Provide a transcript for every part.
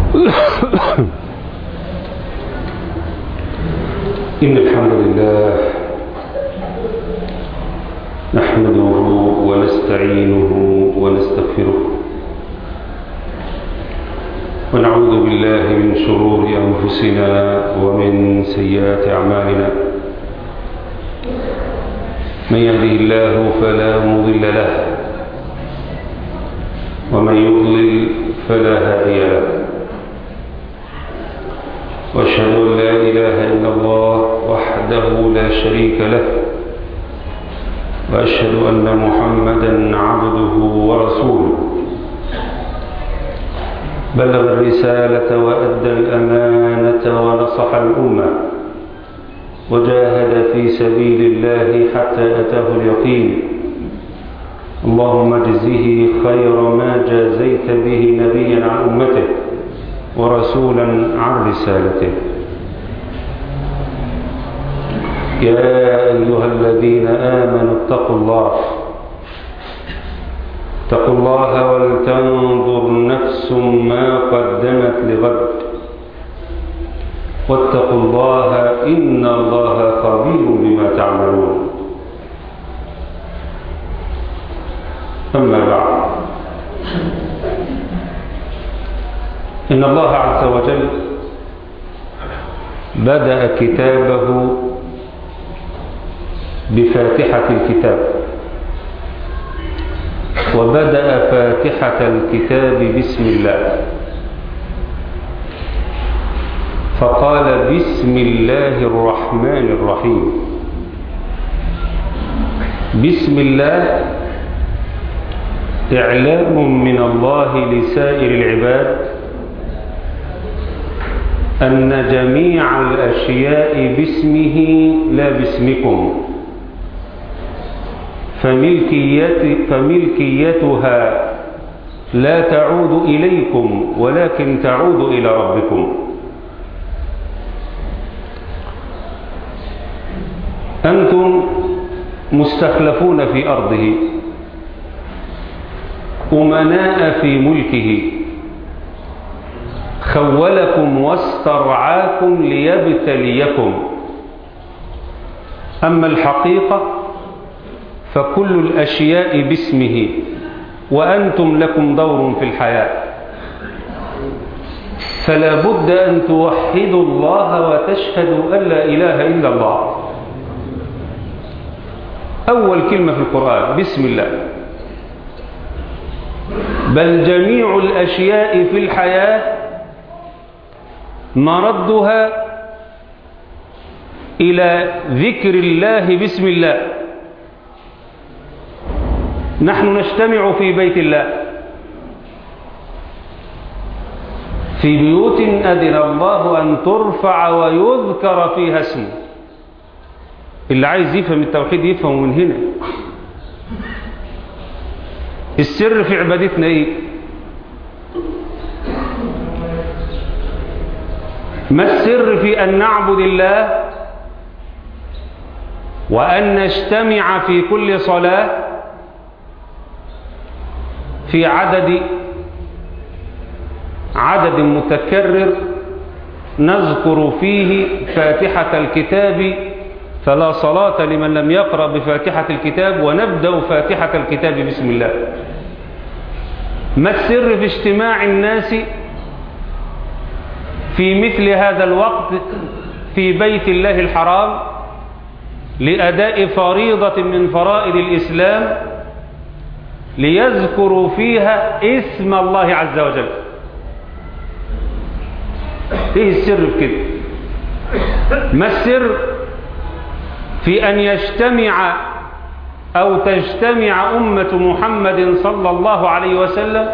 إن الحمد لله نحمده ونستعينه ونستغفره ونعوذ بالله من شرور أنفسنا ومن سيئات أعمالنا. من يهده الله فلا مضل له ومن يضلل فلا هادي له، وأشهد أن لا إله إلا الله وحده لا شريك له، وأشهد أن محمدا عبده ورسوله. بلغ الرسالة وأدى الأمانة ونصح الأمة وجاهد في سبيل الله حتى أتاه اليقين. اللهم اجزه خير ما جازيت به نبيا عن أمته ورسولا عن رسالته. يا أيها الذين آمنوا اتقوا الله ولتنظر نفس ما قدمت لغد واتقوا الله إن الله خبير بما تعملون. أما بعد، إن الله عز وجل بدأ كتابه بفاتحة الكتاب، وبدأ فاتحة الكتاب بسم الله، فقال بسم الله الرحمن الرحيم. بسم الله إعلام من الله لسائر العباد أن جميع الأشياء باسمه لا باسمكم، فملكيتها لا تعود إليكم ولكن تعود إلى ربكم. أنتم مستخلفون في أرضه، أمناء في ملكه، خولكم واسترعاكم ليبتليكم. أما الحقيقة فكل الأشياء باسمه، وأنتم لكم دور في الحياة، فلا بد أن توحدوا الله وتشهدوا أن لا إله إلا الله. أول كلمة في القرآن بسم الله. بل جميع الأشياء في الحياة مردها إلى ذكر الله بسم الله. نحن نجتمع في بيت الله، في بيوت أذن الله أن ترفع ويذكر فيها اسمه. اللي عايز يفهم التوحيد يفهم من هنا. السر في عبادتنا ايه؟ ما السر في أن نعبد الله وأن نجتمع في كل صلاة في عدد متكرر نذكر فيه فاتحة الكتاب، فلا صلاة لمن لم يقرأ بفاتحة الكتاب، ونبدأ فاتحة الكتاب بسم الله؟ ما السر في اجتماع الناس في مثل هذا الوقت في بيت الله الحرام لأداء فريضة من فرائض الإسلام ليذكروا فيها اسم الله عز وجل؟ ايه السر في كده؟ ما السر في أن يجتمع أو تجتمع أمة محمد صلى الله عليه وسلم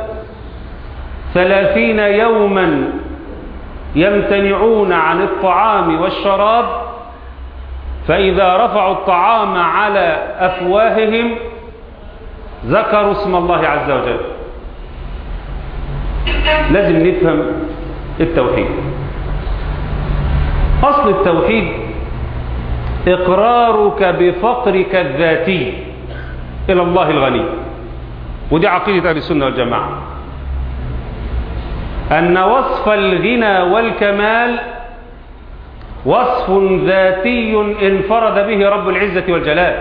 30 يوما يمتنعون عن الطعام والشراب، فإذا رفعوا الطعام على أفواههم ذكروا اسم الله عز وجل؟ لازم نفهم التوحيد. أصل التوحيد إقرارك بفقرك الذاتي إلى الله الغني، ودي عقيدة أهل السنة والجماعة. أن وصف الغنى والكمال وصف ذاتي انفرد به رب العزة والجلال،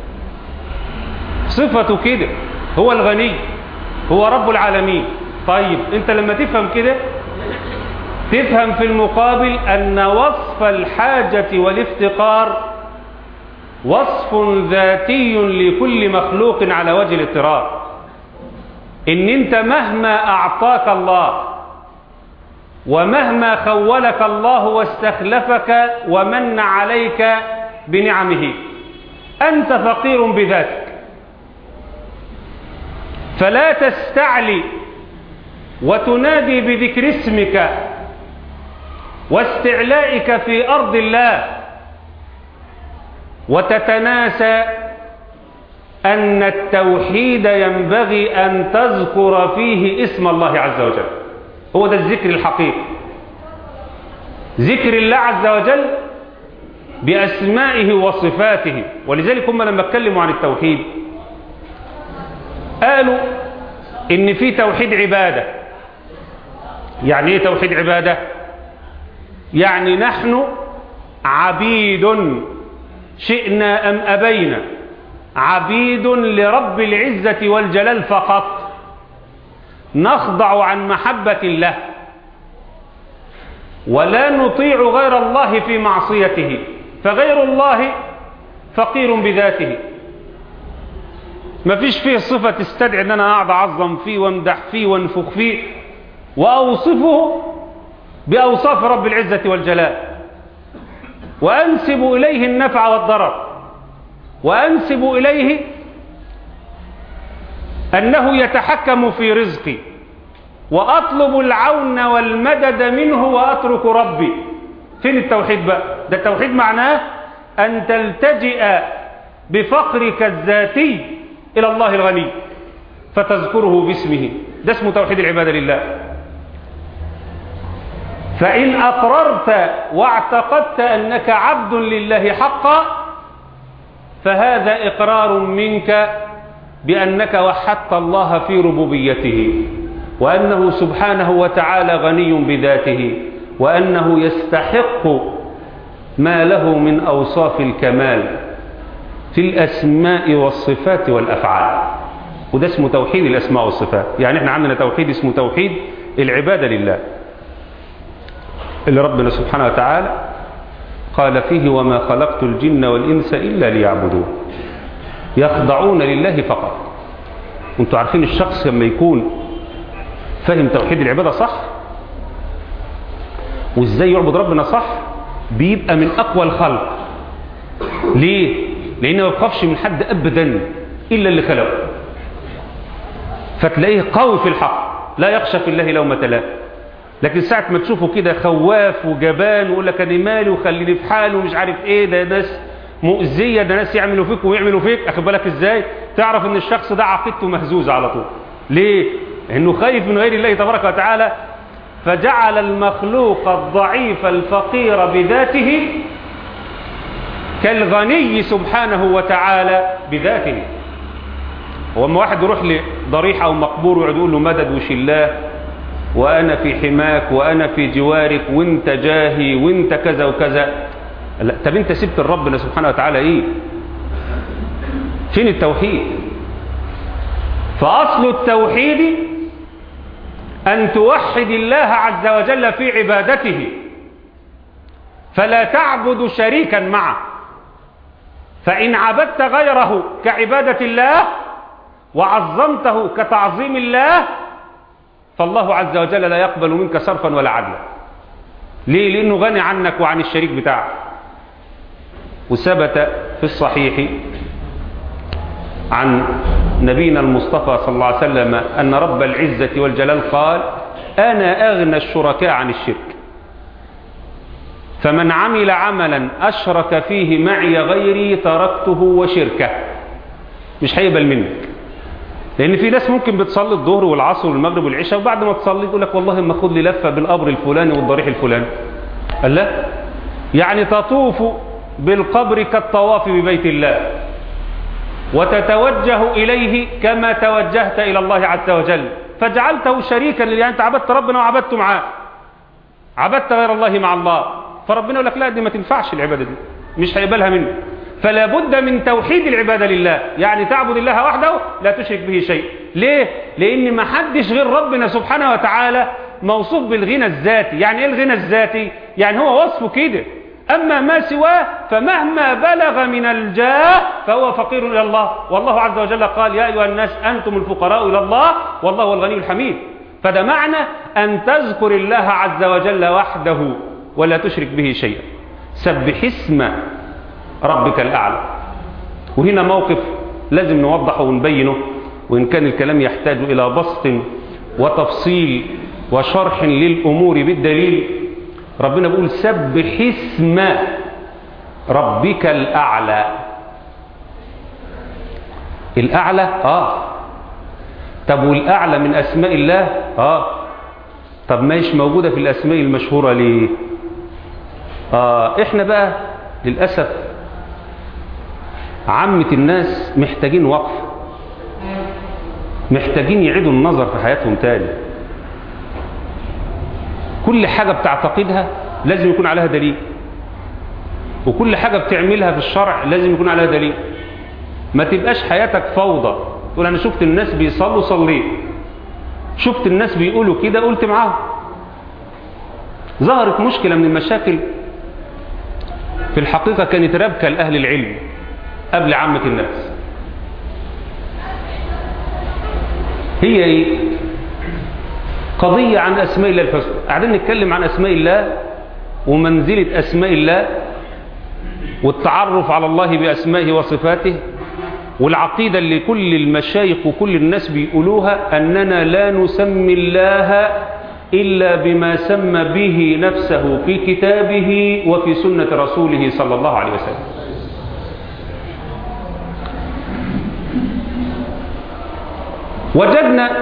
صفته كده، هو الغني، هو رب العالمين. طيب انت لما تفهم كده تفهم في المقابل أن وصف الحاجة والافتقار وصف ذاتي لكل مخلوق على وجه الاضطراد. إن أنت مهما أعطاك الله ومهما خولك الله واستخلفك ومن عليك بنعمه أنت فقير بذاتك، فلا تستعلي وتنادي بذكر اسمك واستعلائك في أرض الله وتتناسى أن التوحيد ينبغي أن تذكر فيه اسم الله عز وجل. هو ده الذكر الحقيقي، ذكر الله عز وجل بأسمائه وصفاته. ولذلك هم لما اتكلموا عن التوحيد قالوا إن في توحيد عبادة. يعني إيه توحيد عبادة؟ يعني نحن عبيد شئنا أم أبينا، عبيد لرب العزة والجلال فقط، نخضع عن محبة الله ولا نطيع غير الله في معصيته، فغير الله فقير بذاته، ما فيش فيه صفة تستدعي أن أنا أقعد أعظم فيه وامدح فيه وانفخ فيه وأوصفه بأوصاف رب العزة والجلال وأنسب إليه النفع والضرر وأنسب إليه أنه يتحكم في رزقي وأطلب العون والمدد منه وأترك ربي. فين التوحيد بقى؟ ده التوحيد معناه أن تلتجئ بفقرك الذاتي إلى الله الغني فتذكره باسمه، ده اسمه توحيد العبادة لله. فإن أقررت واعتقدت أنك عبد لله حقا فهذا إقرار منك بأنك وحدت الله في ربوبيته وأنه سبحانه وتعالى غني بذاته وأنه يستحق ما له من أوصاف الكمال في الأسماء والصفات والأفعال. وده اسمه توحيد الأسماء والصفات. يعني احنا عندنا توحيد اسمه توحيد العبادة لله اللي ربنا سبحانه وتعالى قال فيه وما خلقت الجن والإنس إلا ليعبدون، يخضعون لله فقط. وانتوا عارفين الشخص لما يكون فهم توحيد العبادة صح وازاي يعبد ربنا صح بيبقى من أقوى الخلق. ليه؟ لأنه ما يخافش من حد أبدا إلا اللي خلقه، فتلاقيه قوي في الحق لا يخشى في الله لومة لائم. لكن ساعة ما تشوفه كده خواف وجبان ويقول لك أنا مالي وخليني في حاله ومش عارف إيه، ده ناس مؤذية، ده ناس يعملوا فيك ويعملوا فيك، أخد بالك إزاي؟ تعرف إن الشخص ده عقيدته مهزوزة على طول. ليه؟ لأنه خايف من غير الله تبارك وتعالى، فجعل المخلوق الضعيف الفقير بذاته كالغني سبحانه وتعالى بذاته. وأما واحد يروح لضريح أو مقبور ويقعد يقول له مدد وشلاه وأنا في حماك وأنا في جوارك وانت جاهي وانت كذا وكذا، لا. طب انت سبت ربنا سبحانه وتعالى ايه؟ فين التوحيد؟ فأصل التوحيد أن توحد الله عز وجل في عبادته، فلا تعبد شريكا معه. فإن عبدت غيره كعبادة الله وعظمته كتعظيم الله فالله عز وجل لا يقبل منك صرفا ولا عدلا. ليه؟ لأنه غني عنك وعن الشريك بتاعك. وثبت في الصحيح عن نبينا المصطفى صلى الله عليه وسلم أن رب العزة والجلال قال أنا أغنى الشركاء عن الشرك، فمن عمل عملا أشرك فيه معي غيري تركته وشركه. مش هيقبل منك، لأن في ناس ممكن بتصلي الظهر والعصر والمغرب والعشاء وبعد ما تصلي يقول لك والله ما خد لي لفة بالقبر الفلاني والضريح الفلاني. قال لا، يعني تطوف بالقبر كالطواف ببيت الله وتتوجه إليه كما توجهت إلى الله عز وجل، فجعلته شريكا، يعني أنت عبدت ربنا وعبدته معاه، عبدت غير الله مع الله، فربنا يقول لك لا دي ما تنفعش، العبادة دي مش هيقبلها منه. فلا بد من توحيد العبادة لله، يعني تعبد الله وحده لا تشرك به شيء. ليه؟ لأن ما حدش غير ربنا سبحانه وتعالى موصوف بالغنى الذاتي. يعني ايه الغنى الذاتي؟ يعني هو وصفه كده، أما ما سواه فمهما بلغ من الجاه فهو فقير إلى الله، والله عز وجل قال يا أيها الناس أنتم الفقراء إلى الله والله هو الغني الحميد. فده معنى أن تذكر الله عز وجل وحده ولا تشرك به شيئا. سبح اسم ربك الأعلى. وهنا موقف لازم نوضحه ونبينه، وإن كان الكلام يحتاج إلى بسط وتفصيل وشرح للأمور بالدليل. ربنا بيقول سبح اسم ربك الأعلى. الأعلى طب والأعلى من أسماء الله طب ماش موجودة في الأسماء المشهورة ليه؟ احنا بقى للأسف عامة الناس محتاجين وقف، محتاجين يعيدوا النظر في حياتهم تاني. كل حاجة بتعتقدها لازم يكون عليها دليل، وكل حاجة بتعملها في الشرع لازم يكون عليها دليل. ما تبقاش حياتك فوضى، تقول أنا شفت الناس بيصلوا صليت، شفت الناس بيقولوا كده قلت معاهم. ظهرت مشكلة من المشاكل في الحقيقة كانت ربكة لأهل العلم قبل عامة الناس. هي ايه؟ قضية عن أسماء الله الحسنى. قاعدين نتكلم عن أسماء الله ومنزلة أسماء الله والتعرف على الله بأسمائه وصفاته، والعقيدة اللي كل المشايخ وكل الناس بيقولوها أننا لا نسمي الله إلا بما سمى به نفسه في كتابه وفي سنة رسوله صلى الله عليه وسلم. وجدنا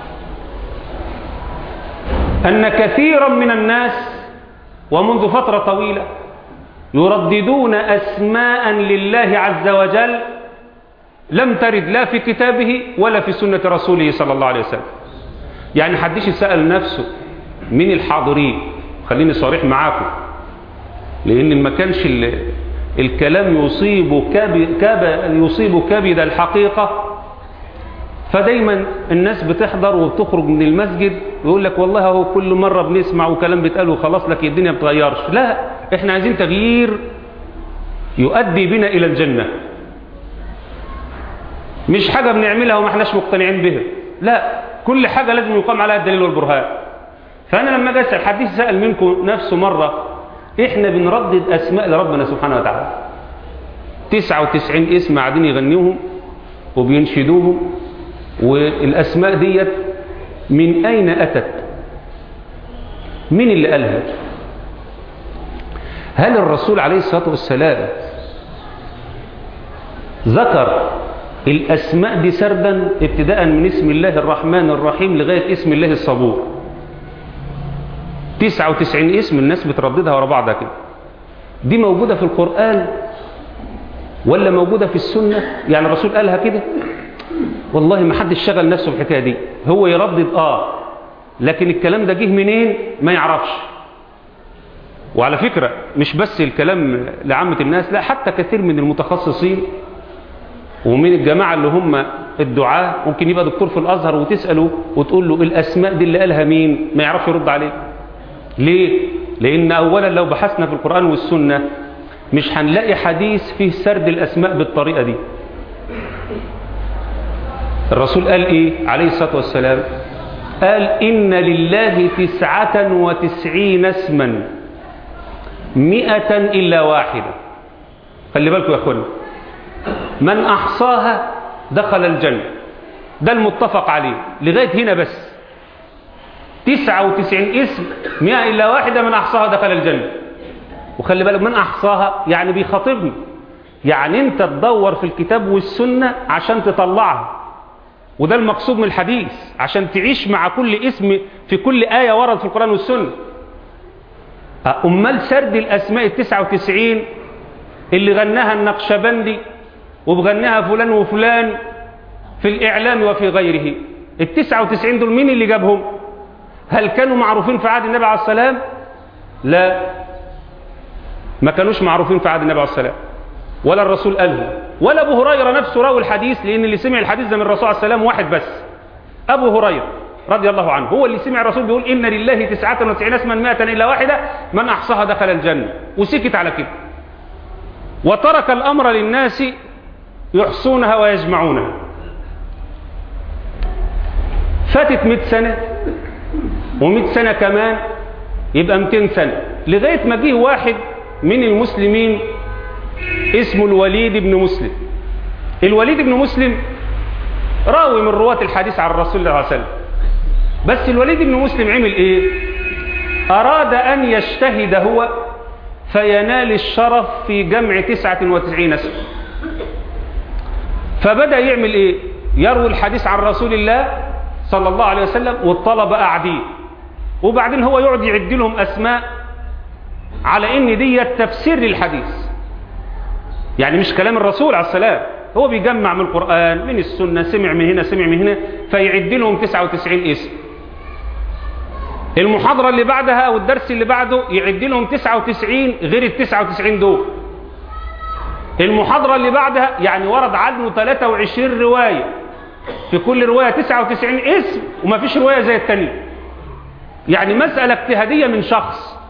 أن كثيرا من الناس ومنذ فترة طويلة يرددون أسماء لله عز وجل لم ترد لا في كتابه ولا في سنة رسوله صلى الله عليه وسلم. يعني حدش يسأل نفسه من الحاضرين، خليني صريح معاكم، لأن ما كانش الكلام يصيب كبد الحقيقة. فدايما الناس بتحضر وبتخرج من المسجد ويقول لك والله هو كل مرة بنسمع وكلام بيتقال وخلاص لك الدنيا بتغيرش. لا، احنا عايزين تغيير يؤدي بنا إلى الجنة، مش حاجة بنعملها وما احناش مقتنعين بها. لا، كل حاجة لازم يقام عليها الدليل والبرهان. فأنا لما أجي أسأل حد سأل منكم نفسه مرة، احنا بنردد أسماء لربنا سبحانه وتعالى 99 اسم قاعدين يغنيوهم وبينشدوهم، والأسماء ديت من أين أتت؟ مين اللي قالها؟ هل الرسول عليه الصلاة والسلام ذكر الأسماء دي سردا ابتداء من اسم الله الرحمن الرحيم لغاية اسم الله الصبور؟ 99 اسم الناس بترددها ورا بعضها كده. دي موجودة في القرآن ولا موجودة في السنة؟ يعني الرسول قالها كده؟ والله ما حدش شغل نفسه بالحكاية دي. هو يردد لكن الكلام ده جه منين ما يعرفش. وعلى فكرة مش بس الكلام لعامة الناس، لا، حتى كثير من المتخصصين ومن الجماعة اللي هم الدعاة، ممكن يبقى دكتور في الأزهر وتسأله وتقول له الأسماء دي اللي قالها مين، ما يعرفش يرد عليه. ليه؟ لأن أولا لو بحثنا في القرآن والسنة مش هنلاقي حديث فيه سرد الأسماء بالطريقة دي. الرسول قال إيه عليه الصلاة والسلام؟ قال إن لله 99 اسما 100 إلا واحدة. خلي بالكم يا أخوانا، من أحصاها دخل الجنة، ده المتفق عليه لغاية هنا بس. 99 اسم 100 إلا واحدة، من أحصاها دخل الجنة. وخلي بالك من أحصاها يعني بيخاطبني، يعني أنت تدور في الكتاب والسنة عشان تطلعها، وده المقصود من الحديث، عشان تعيش مع كل اسم في كل آية ورد في القرآن والسنة. أمال سرد الأسماء 99 اللي غناها النقشبندي وبغناها فلان وفلان في الإعلام وفي غيره، ال99 دول مين اللي جابهم؟ هل كانوا معروفين في عهد النبي عليه السلام؟ لا، ما كانوش معروفين في عهد النبي عليه السلام، ولا الرسول قالهم، ولا أبو هريرة نفسه راوي الحديث، لأن اللي سمع الحديث ده من الرسول عليه السلام واحد بس، أبو هريرة رضي الله عنه، هو اللي سمع الرسول بيقول إن لله 99 اسما 100 إلا واحدة من أحصاها دخل الجنة، وسكت على كده، وترك الأمر للناس يحصونها ويجمعونها. فاتت 100 سنة و100 سنة كمان، يبقى 200 سنة، لغاية ما جه واحد من المسلمين اسمه الوليد بن مسلم. الوليد بن مسلم راوي من رواة الحديث عن الرسول صلى الله عليه وسلم، بس الوليد بن مسلم عمل ايه؟ أراد أن يجتهد هو فينال الشرف في جمع 99 اسم، فبدأ يعمل ايه؟ يروي الحديث عن رسول الله صلى الله عليه وسلم والطلبة قاعدين، وبعدين هو يقعد يعد لهم أسماء على إن دي تفسير للحديث، يعني مش كلام الرسول عليه السلام، هو بيجمع من القرآن من السنة، سمع من هنا سمع من هنا، فيعد لهم 99 اسم. المحاضرة اللي بعدها أو الدرس اللي بعده يعد لهم 99 غير ال99 دول. المحاضرة اللي بعدها يعني ورد عنه 23 رواية، في كل رواية 99 اسم، وما فيش رواية زي التانية، يعني مسألة اجتهادية من شخص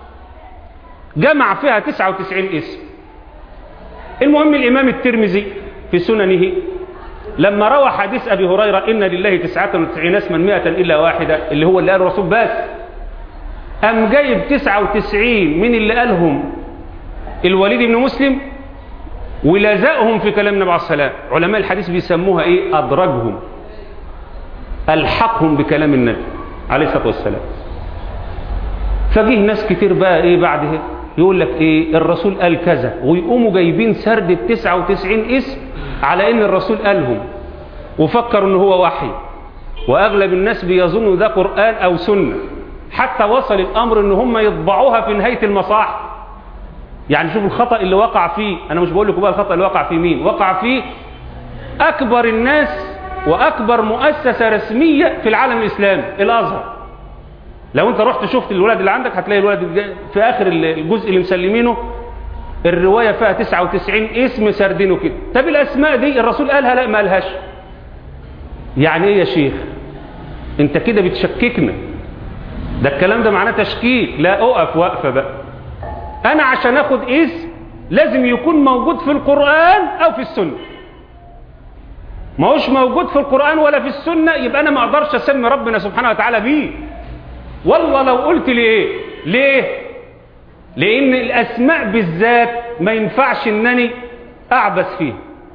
جمع فيها 99 اسم. المهم الإمام الترمذي في سننه لما روى حديث أبي هريرة إن لله 99 اسما 100 إلا واحدة، اللي هو اللي قال الرسول بس، أم جايب 99 من اللي قالهم الوليد بن مسلم ولازقهم في كلام النبي عليه السلام. علماء الحديث بيسموها إيه؟ أدرجهم، ألحقهم بكلام النبي عليه الصلاة والسلام. فجيه ناس كتير بقى إيه بعده يقول لك إيه الرسول قال كذا، ويقوموا جايبين سرد 99 اسم على إن الرسول قالهم، وفكروا إن هو وحي، وأغلب الناس بيظنوا ده قرآن أو سنة، حتى وصل الأمر إن هم يطبعوها في نهاية المصاحف. يعني شوفوا الخطأ اللي وقع فيه، أنا مش بقول لكم بقى الخطأ اللي وقع فيه مين، وقع فيه أكبر الناس وأكبر مؤسسة رسمية في العالم الإسلامي، الأزهر. لو أنت رحت شفت الولد اللي عندك هتلاقي الولد في آخر الجزء اللي مسلمينه الرواية فيها 99 اسم سردينه كده. طب الأسماء دي الرسول قالها؟ لا، ما قالهاش. يعني إيه يا شيخ؟ أنت كده بتشككنا، ده الكلام ده معناه تشكيك. لا، أقف وقفة بقى. أنا عشان أخد اسم لازم يكون موجود في القرآن أو في السنة. ما هوش موجود في القرآن ولا في السنة، يبقى أنا ما أقدرش أسمي ربنا سبحانه وتعالى بيه. والله لو قلت لي إيه؟ ليه؟ لأن الأسماء بالذات ما ينفعش إنني أعبث فيه.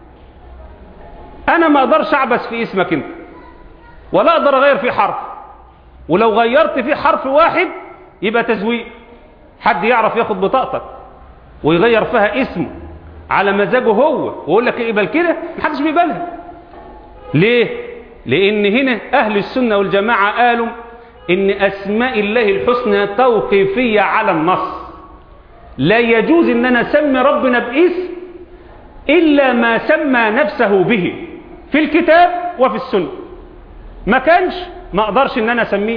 أنا ما أقدرش أعبث في اسمك أنت، ولا أقدر أغير فيه حرف، ولو غيرت فيه حرف واحد يبقى تزويق. حد يعرف ياخد بطاقتك ويغير فيها اسمه على مزاجه هو ويقول لك اقبل كده؟ محدش بيقبلها. ليه؟ لأن هنا أهل السنة والجماعة قالوا إن أسماء الله الحسنى توقيفية على النص، لا يجوز إن أنا أسمي ربنا باسم إلا ما سمى نفسه به في الكتاب وفي السنة. ما كانش ما أقدرش إن أنا أسميه.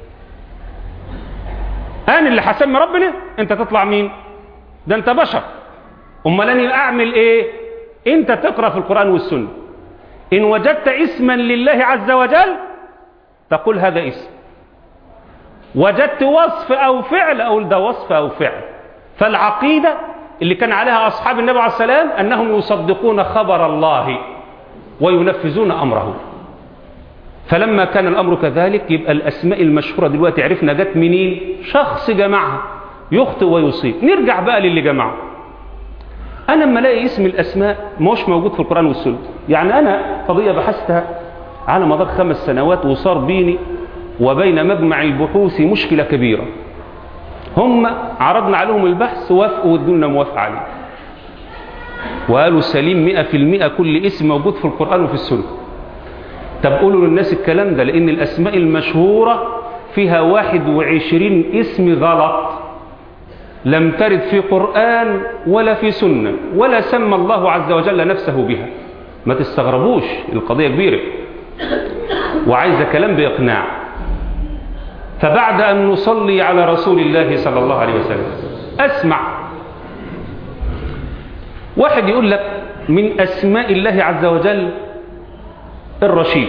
أنا اللي هسمي ربنا؟ أنت تطلع مين؟ ده أنت بشر. أمال أنا أعمل إيه؟ أنت تقرأ في القرآن والسنة، إن وجدت اسما لله عز وجل تقول هذا اسم، وجدت وصف أو فعل أقول ده وصف أو فعل. فالعقيدة اللي كان عليها أصحاب النبي عليه السلام أنهم يصدقون خبر الله وينفذون أمره. فلما كان الأمر كذلك يبقى الأسماء المشهورة دلوقتي عرفنا جت منين؟ شخص جمعها، يخطئ ويصيب. نرجع بقى للي جمعه. أنا لما ألاقي اسم الأسماء مش موجود في القرآن والسنة، يعني أنا قضية بحثتها على مدار 5 سنوات، وصار بيني وبين مجمع البحوث مشكلة كبيرة. هم عرضنا عليهم البحث وافقوا وادونا موافقة عليه، وقالوا سليم 100% كل اسم موجود في القرآن وفي السنة. طب قولوا للناس الكلام ده، لأن الأسماء المشهورة فيها 21 اسم غلط لم ترد في قرآن ولا في سنة، ولا سمى الله عز وجل نفسه بها. ما تستغربوش، القضية كبيرة. وعايزة كلام بإقناع. فبعد أن نصلي على رسول الله صلى الله عليه وسلم أسمع واحد يقول لك من أسماء الله عز وجل الرشيد.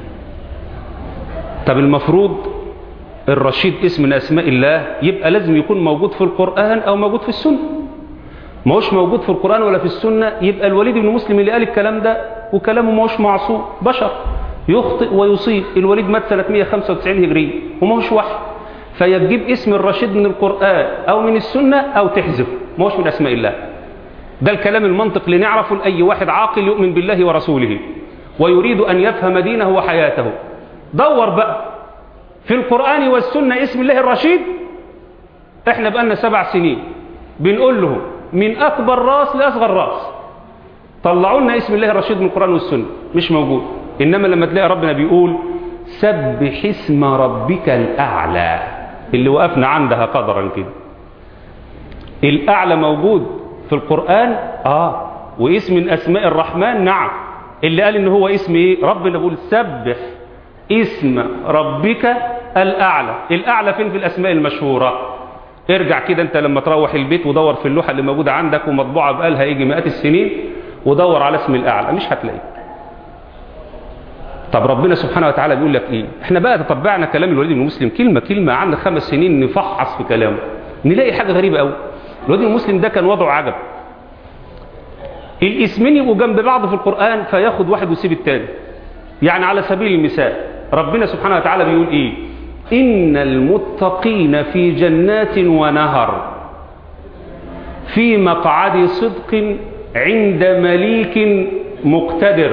طب المفروض الرشيد اسم من أسماء الله، يبقى لازم يكون موجود في القرآن أو موجود في السنة. ما هوش موجود في القرآن ولا في السنة، يبقى الوليد بن مسلم اللي قال الكلام ده وكلامه ما هوش معصوم، بشر يخطئ ويصيب. الوليد مات سنة 195 هجرية وما هوش وحي، فيجيب اسم الرشيد من القرآن أو من السنة أو تحذف، ما هوش من أسماء الله. ده الكلام المنطق اللي نعرفه لأي واحد عاقل يؤمن بالله ورسوله ويريد أن يفهم دينه وحياته. دور بقى في القرآن والسنة اسم الله الرشيد. احنا بقالنا 7 سنين بنقول لهم من أكبر راس لأصغر راس طلعوا لنا اسم الله الرشيد من القرآن والسنة، مش موجود. إنما لما تلاقي ربنا بيقول سبح اسم ربك الأعلى، اللي وقفنا عندها قدرا كده، الأعلى موجود في القرآن واسم من أسماء الرحمن. نعم، اللي قال إن هو اسم إيه؟ ربنا بيقول سبح اسم ربك الأعلى. الأعلى فين في الأسماء المشهورة؟ ارجع كده أنت لما تروح البيت ودور في اللوحة اللي موجودة عندك ومطبوعة بقالها يجي مئات السنين ودور على اسم الأعلى، مش هتلاقيه. طب ربنا سبحانه وتعالى بيقول لك إيه؟ احنا بقى تتبعنا كلام الوليد بن مسلم كلمة كلمة، عندنا 5 سنين نفحص في كلامه نلاقي حاجة غريبة قوي. الوليد بن مسلم ده كان وضعه عجب. الاسمين يبقوا جنب بعض في القرآن فياخد واحد ويسيب التاني. يعني على سبيل المثال ربنا سبحانه وتعالى بيقول ايه؟ إن المتقين في جنات ونهر في مقعد صدق عند مليك مقتدر.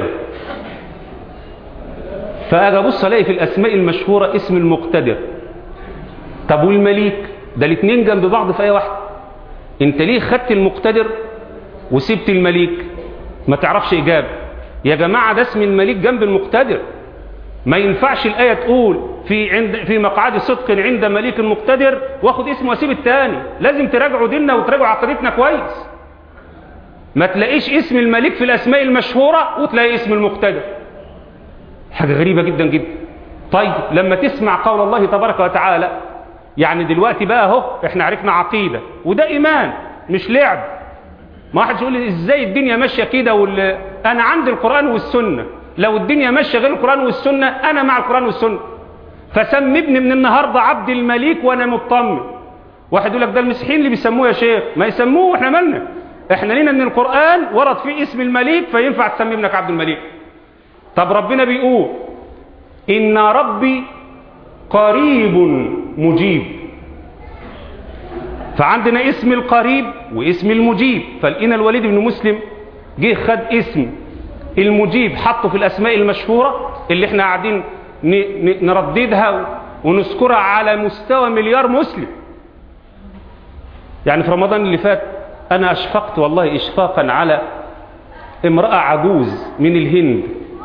فأجي أبص ألاقي في الأسماء المشهورة اسم المقتدر. طب والمليك؟ ده الاثنين جنب بعض في آية واحدة. انت ليه خدت المقتدر وسبت المليك؟ ما تعرفش إجابة. يا جماعة ده اسم المليك جنب المقتدر، ما ينفعش الآية تقول في مقعد صدق عند مليك مقتدر واخد اسم واسيب التاني. لازم تراجعوا ديننا وتراجعوا عقيدتنا كويس. ما تلاقيش اسم المليك في الأسماء المشهورة وتلاقي اسم المقتدر. حاجة غريبة جدا جدا. طيب لما تسمع قول الله تبارك وتعالى، يعني دلوقتي بقى اهو احنا عرفنا عقيدة وده إيمان مش لعب. ما واحد يقول لي ازاي الدنيا ماشية كده انا عندي القرآن والسنة. لو الدنيا ماشية غير القرآن والسنة انا مع القرآن والسنة. فسمي ابني من النهاردة عبد المليك وانا مطمن. واحد يقول لك ده المسيحيين اللي بيسموه يا شيخ. ما يسموه، احنا مالنا؟ احنا لينا ان القرآن ورد فيه اسم المليك فينفع تسمي ابنك عبد المليك. طب ربنا بيقول إن ربي قريب مجيب. فعندنا اسم القريب واسم المجيب. فلقينا الوليد بن مسلم جه خد اسم المجيب حطه في الأسماء المشهورة اللي احنا قاعدين نرددها ونذكرها على مستوى مليار مسلم. يعني في رمضان اللي فات أنا أشفقت والله إشفاقا على امرأة عجوز من الهند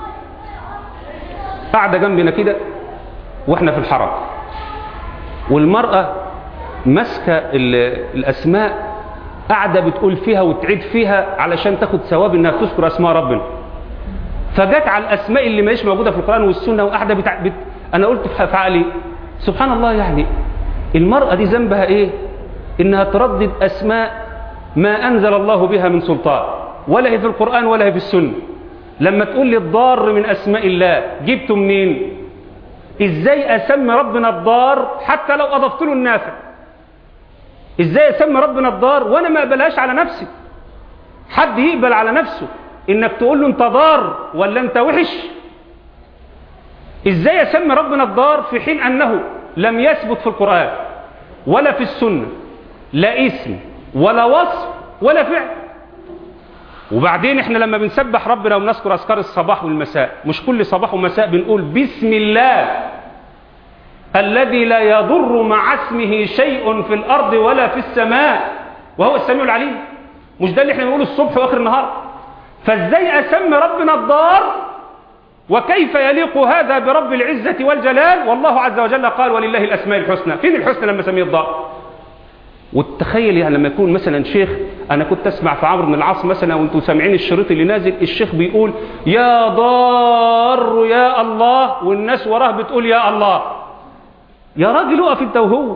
قاعدة جنبنا كده واحنا في الحرم، والمرأة ماسكة الأسماء قاعدة بتقول فيها وتعيد فيها علشان تاخد ثواب انها تذكر اسماء ربنا. فجت على الأسماء اللي ماهيش موجودة في القرآن والسنة وقاعدة أنا قلت في عقلي سبحان الله، يعني المرأة دي ذنبها ايه انها تردد أسماء ما أنزل الله بها من سلطان، ولا هي في القرآن ولا هي في السنة. لما تقول لي الضار من أسماء الله جبته منين؟ إزاي أسمي ربنا الضار حتى لو أضفت له النافع؟ إزاي أسمي ربنا الضار وأنا ما أقبلهاش على نفسي؟ حد يقبل على نفسه إنك تقول له أنت ضار ولا أنت وحش؟ إزاي أسمي ربنا الضار في حين أنه لم يثبت في القرآن ولا في السنة لا اسم ولا وصف ولا فعل؟ وبعدين احنا لما بنسبح ربنا وبنذكر اذكار الصباح والمساء، مش كل صباح ومساء بنقول بسم الله الذي لا يضر مع اسمه شيء في الارض ولا في السماء وهو السميع العليم؟ مش ده اللي احنا بنقوله الصبح واخر النهار؟ فازاي اسمي ربنا الضار وكيف يليق هذا برب العزة والجلال؟ والله عز وجل قال ولله الاسماء الحسنى. فين الحسنى لما سميه الضار؟ وتخيل يعني لما يكون مثلا شيخ، انا كنت اسمع في عمرو بن العاص مثلا وانتم سامعين الشريط اللي نازل، الشيخ بيقول يا ضار يا الله، والناس وراه بتقول يا الله. يا راجل اقف انت وهو،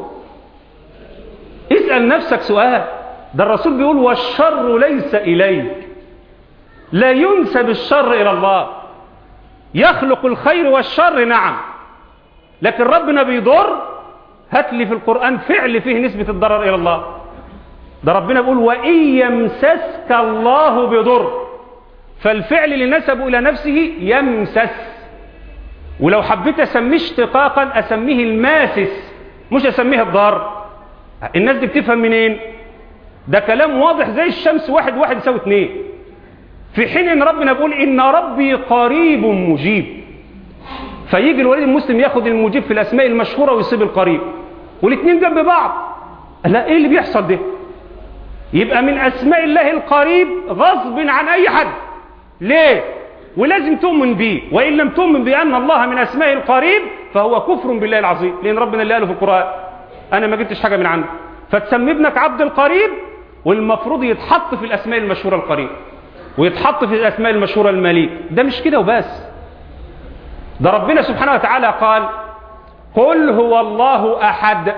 اسأل نفسك سؤال. ده الرسول بيقول والشر ليس إليك، لا ينسب الشر إلى الله. يخلق الخير والشر نعم، لكن ربنا بيضر. هات لي في القرآن فعل فيه نسبة الضرر إلى الله. ده ربنا بيقول وإن يمسسك الله بضر، فالفعل اللي نسبه إلى نفسه يمسس. ولو حبيت أسميه اشتقاقا أسميه الماسس، مش أسميه الضار. الناس دي بتفهم منين؟ ده كلام واضح زي الشمس، 1 1 يساوي 2، في حين ان ربنا بيقول ان ربي قريب مجيب. فيجي الوليد المسلم ياخد المجيب في الاسماء المشهوره ويصيب القريب، والاثنين جنب بعض. لا، ايه اللي بيحصل ده؟ يبقى من اسماء الله القريب غصب عن اي حد. ليه؟ ولازم تؤمن به، وان لم تؤمن بان الله من اسماء القريب فهو كفر بالله العظيم، لان ربنا اللي قاله في القران انا ما جبتش حاجه من عنده. فتسمي ابنك عبد القريب، والمفروض يتحط في الاسماء المشهوره القريب، ويتحط في الاسماء المشهوره المليك. ده مش كده وبس، ده ربنا سبحانه وتعالى قال قل هو الله احد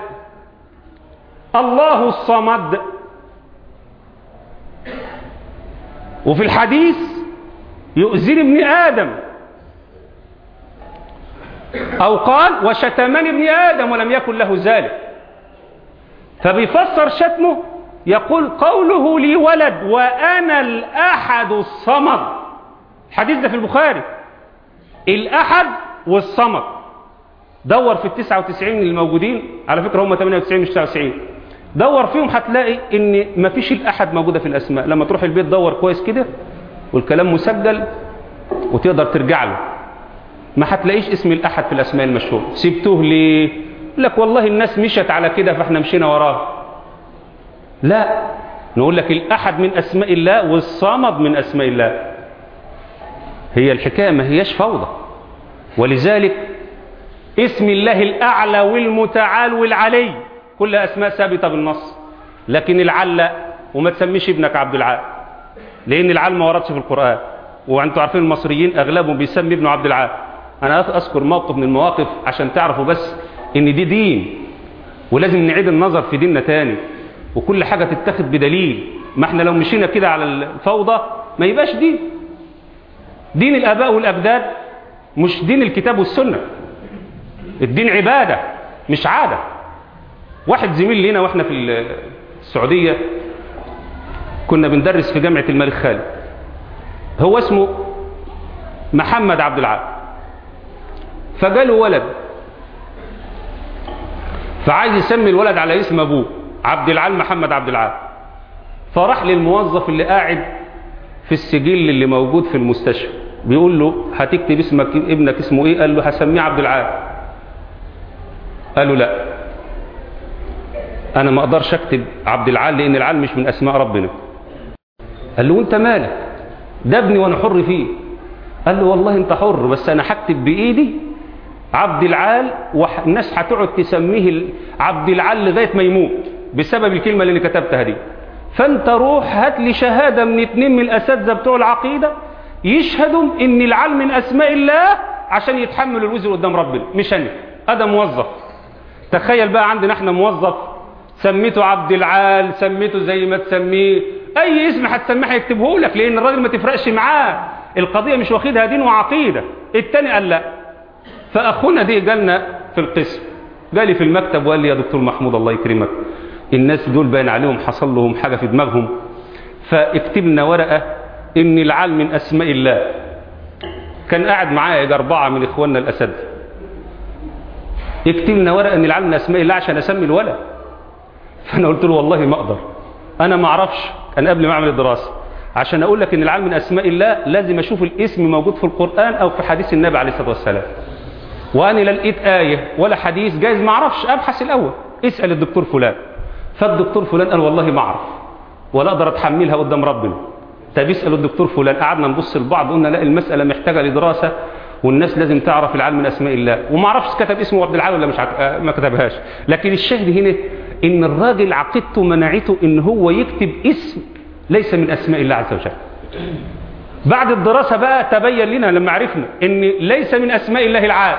الله الصمد. وفي الحديث يؤذن ابن ادم، او قال وشتمان ابن ادم ولم يكن له ذلك. فبيفسر شتمه يقول قوله لي ولد وأنا الأحد الصمد. الحديث ده في البخاري، الأحد والصمد. دور في 99 الموجودين، على فكرة هم 98 مش 99، دور فيهم هتلاقي ان مفيش الأحد موجودة في الأسماء. لما تروح البيت دور كويس كده، والكلام مسجل وتقدر ترجع له، ما هتلاقيش اسم الأحد في الأسماء المشهورة. سبتوه ليه؟ لك والله الناس مشت على كده فاحنا مشينا وراه. لا، نقول لك الأحد من أسماء الله والصمد من أسماء الله. هي الحكاية ما هيش فوضى. ولذلك اسم الله الأعلى والمتعال والعلي كل أسماء ثابتة بالنص، لكن العل لا. وما تسميش ابنك عبد العال، لأن العال ما وردش في القرآن. وأنتم عارفين المصريين أغلبهم بيسمي ابنه عبد العال. أنا أذكر موقف من المواقف عشان تعرفوا بس إن دي دين، ولازم نعيد النظر في ديننا تاني، وكل حاجة تتخذ بدليل. ما احنا لو مشينا كده على الفوضى ما يبقاش دين. دين الآباء والأجداد مش دين الكتاب والسنة. الدين عبادة مش عادة. واحد زميل لنا واحنا في السعودية كنا بندرس في جامعة الملك خالد، هو اسمه محمد عبد العال، فجاله ولد فعايز يسمي الولد على اسم ابوه عبد العال محمد عبد العال. فراح للموظف اللي قاعد في السجل اللي موجود في المستشفى بيقول له هتكتب اسمك ابنك اسمه ايه؟ قال له هسميه عبد العال. قال له لا، انا ما اقدرش اكتب عبد العال لان العال مش من اسماء ربنا. قال له وانت مالك؟ ده ابني وانا حر فيه. قال له والله انت حر، بس انا هكتب بايدي عبد العال، والناس هتقعد تسميه عبد العال لغايه ما يموت بسبب الكلمه اللي انا كتبتها دي. فانت روح هات لي شهاده من 2 من الاساتذه بتوع العقيده يشهدوا ان العال من اسماء الله عشان يتحملوا الوزر قدام ربنا، مش انا. هذا موظف. تخيل بقى عندنا احنا موظف سميته عبد العال، سميته زي ما تسميه اي اسم هتسميه هيكتبه لك، لان الراجل ما تفرقش معاه، القضيه مش واخدها دين وعقيده. التاني قال لا. فاخونا دي جالنا في القسم، جالي في المكتب وقال لي يا دكتور محمود الله يكرمك، الناس دول باين عليهم حصل لهم حاجه في دماغهم، فاكتب لنا ورقه ان العال من اسماء الله. كان قاعد معايا 4 من اخواننا الاساتذه، اكتب لنا ورقه ان العال من اسماء الله عشان اسمي الولد. فانا قلت له والله ما اقدر، انا ما اعرفش، انا قبل ما اعمل الدراسه عشان اقول لك ان العال من اسماء الله لازم اشوف الاسم موجود في القران او في حديث النبي عليه الصلاه والسلام. وانا لا لقيت ايه ولا حديث، جايز ما اعرفش، ابحث الاول، اسال الدكتور فلان. فالدكتور فلان قال والله ما اعرف ولا اقدر اتحملها قدام ربنا. طب اسالوا الدكتور فلان. قعدنا نبص لبعض قلنا لا، المساله محتاجه لدراسه، والناس لازم تعرف العال من اسماء الله. وما اعرفش كتب اسمه عبد العال ولا مش ما كتبهاش، لكن الشاهد هنا إن الراجل عقيدته منعته إن هو يكتب اسم ليس من أسماء الله عز وجل. بعد الدراسة بقى تبين لنا لما عرفنا إن ليس من أسماء الله العال،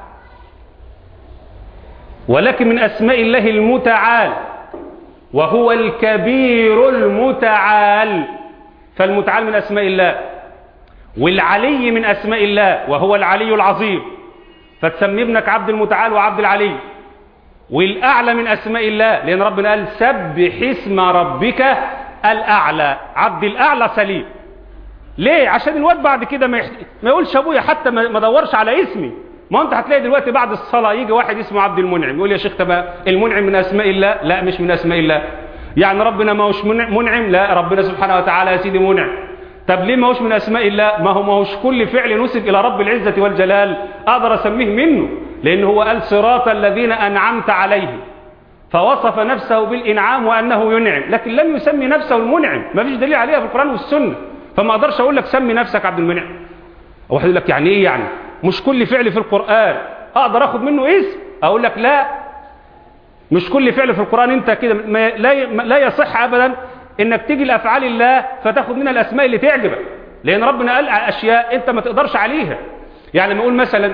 ولكن من أسماء الله المتعال، وهو الكبير المتعال. فالمتعال من أسماء الله، والعلي من أسماء الله وهو العلي العظيم، فتسمي ابنك عبد المتعال وعبد العلي. والأعلى من أسماء الله، لأن ربنا قال سبح اسم ربك الأعلى. عبد الأعلى سليم. ليه؟ عشان الواد بعد كده ما يقولش أبويا حتى ما دورش على اسمي. ما أنت هتلاقي دلوقتي بعد الصلاة يجي واحد اسمه عبد المنعم يقول يا شيخ طب المنعم من أسماء الله؟ لا، مش من أسماء الله. يعني ربنا ما هوش منعم؟ لا، ربنا سبحانه وتعالى يا سيدي منعم. طب ليه ما هوش من أسماء الله؟ ما هوش كل فعل نسب إلى رب العزة والجلال أقدر أسميه منه، لأن هو قال صراط الذين أنعمت عليهم، فوصف نفسه بالإنعام وأنه ينعم، لكن لم يسمي نفسه المنعم. ما فيش دليل عليها في القرآن والسنة. فما أقدرش أقول لك سمي نفسك عبد المنعم. واحد يقول لك يعني إيه يعني؟ مش كل فعل في القرآن أقدر أخذ منه اسم؟ أقول لك لا، مش كل فعل في القرآن أنت كده لا يصح أبدا إنك تيجي لأفعال الله فتاخد منها الأسماء اللي تعجبك، لأن ربنا قال أشياء أنت ما تقدرش عليها. يعني لما أقول مثلا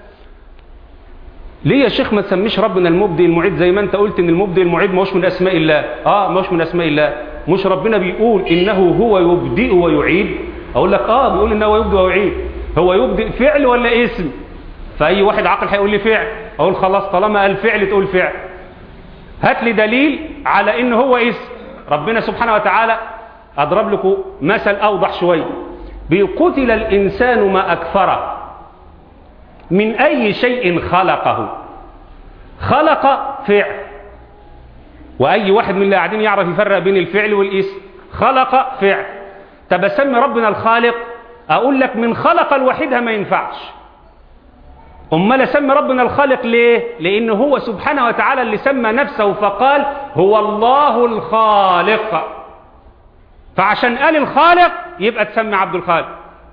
ليه يا شيخ ما تسميش ربنا المبدئ المعيد زي ما أنت قلت إن المبدئ المعيد ما هوش من أسماء الله؟ ما هوش من أسماء الله. مش ربنا بيقول إنه هو يبدئ ويعيد؟ أقول لك بيقول إنه هو يبدئ ويعيد. هو يبدئ فعل ولا اسم؟ فأي واحد عاقل هيقول لي فعل. أقول خلاص طالما قال فعل تقول فعل. هات لي دليل على إن هو اسم. ربنا سبحانه وتعالى أضرب لكم مثل أوضح شوي. بقتل الإنسان ما أكفره من أي شيء خلقه. خلق فعل، وأي واحد من اللي قاعدين يعرف يفرق بين الفعل والاسم. خلق فعل. طب أسمي ربنا الخالق؟ أقول لك من خلق الوحيدها ما ينفعش. أمال أسمي ربنا الخالق ليه؟ لأنه هو سبحانه وتعالى اللي سمى نفسه فقال هو الله الخالق. فعشان قال الخالق يبقى تسمي عبد الخالق.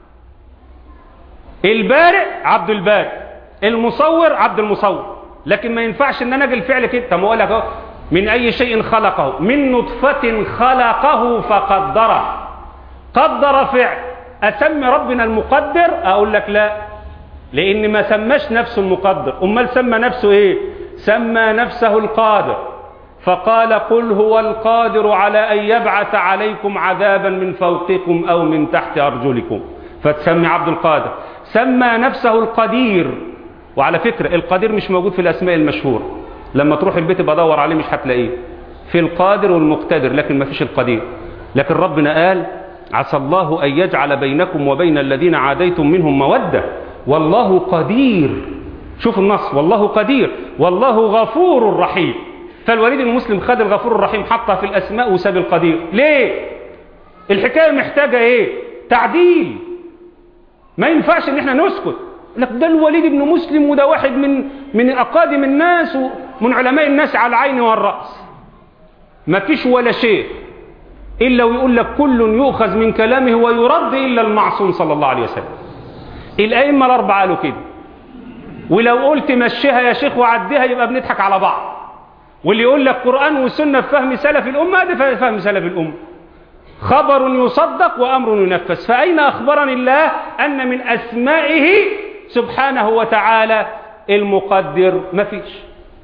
البارئ عبد البارئ، المصور عبد المصور. لكن ما ينفعش ان انا اجي الفعل كده. طب ما اقول لك من اي شيء خلقه من نطفة خلقه فقدره. قدر فعل. اسمي ربنا المقدر؟ اقول لك لا، لان ما سماش نفسه المقدر. امال سمى نفسه ايه؟ سمى نفسه القادر، فقال قل هو القادر على ان يبعث عليكم عذابا من فوقكم او من تحت ارجلكم، فتسمي عبد القادر. سمى نفسه القدير. وعلى فكرة القدير مش موجود في الاسماء المشهورة. لما تروح البيت بدور عليه مش هتلاقيه. في القادر والمقتدر لكن ما فيش القدير. لكن ربنا قال عسى الله ان يجعل بينكم وبين الذين عاديتم منهم مودة والله قدير. شوف النص، والله قدير والله غفور رحيم. فالوليد المسلم خد الغفور الرحيم حطها في الاسماء وساب القدير. ليه؟ الحكاية محتاجة ايه؟ تعديل. ما ينفعش ان احنا نسكت لك ده الوليد بن مسلم وده واحد من اقادم الناس ومن علماء الناس على العين والرأس. ما فيش ولا شيء الا ويقول لك كل يؤخذ من كلامه ويرد الا المعصوم صلى الله عليه وسلم. الائمه الاربعه قالوا كده. ولو قلت مشيها يا شيخ وعديها يبقى بنضحك على بعض. واللي يقول لك قرآن وسنة في فهم سلف الأمة ده فهم سلف الأمة. خبر يصدق وأمر ينفذ. فأين أخبرني الله أن من أسمائه سبحانه وتعالى المقدر؟ ما فيش.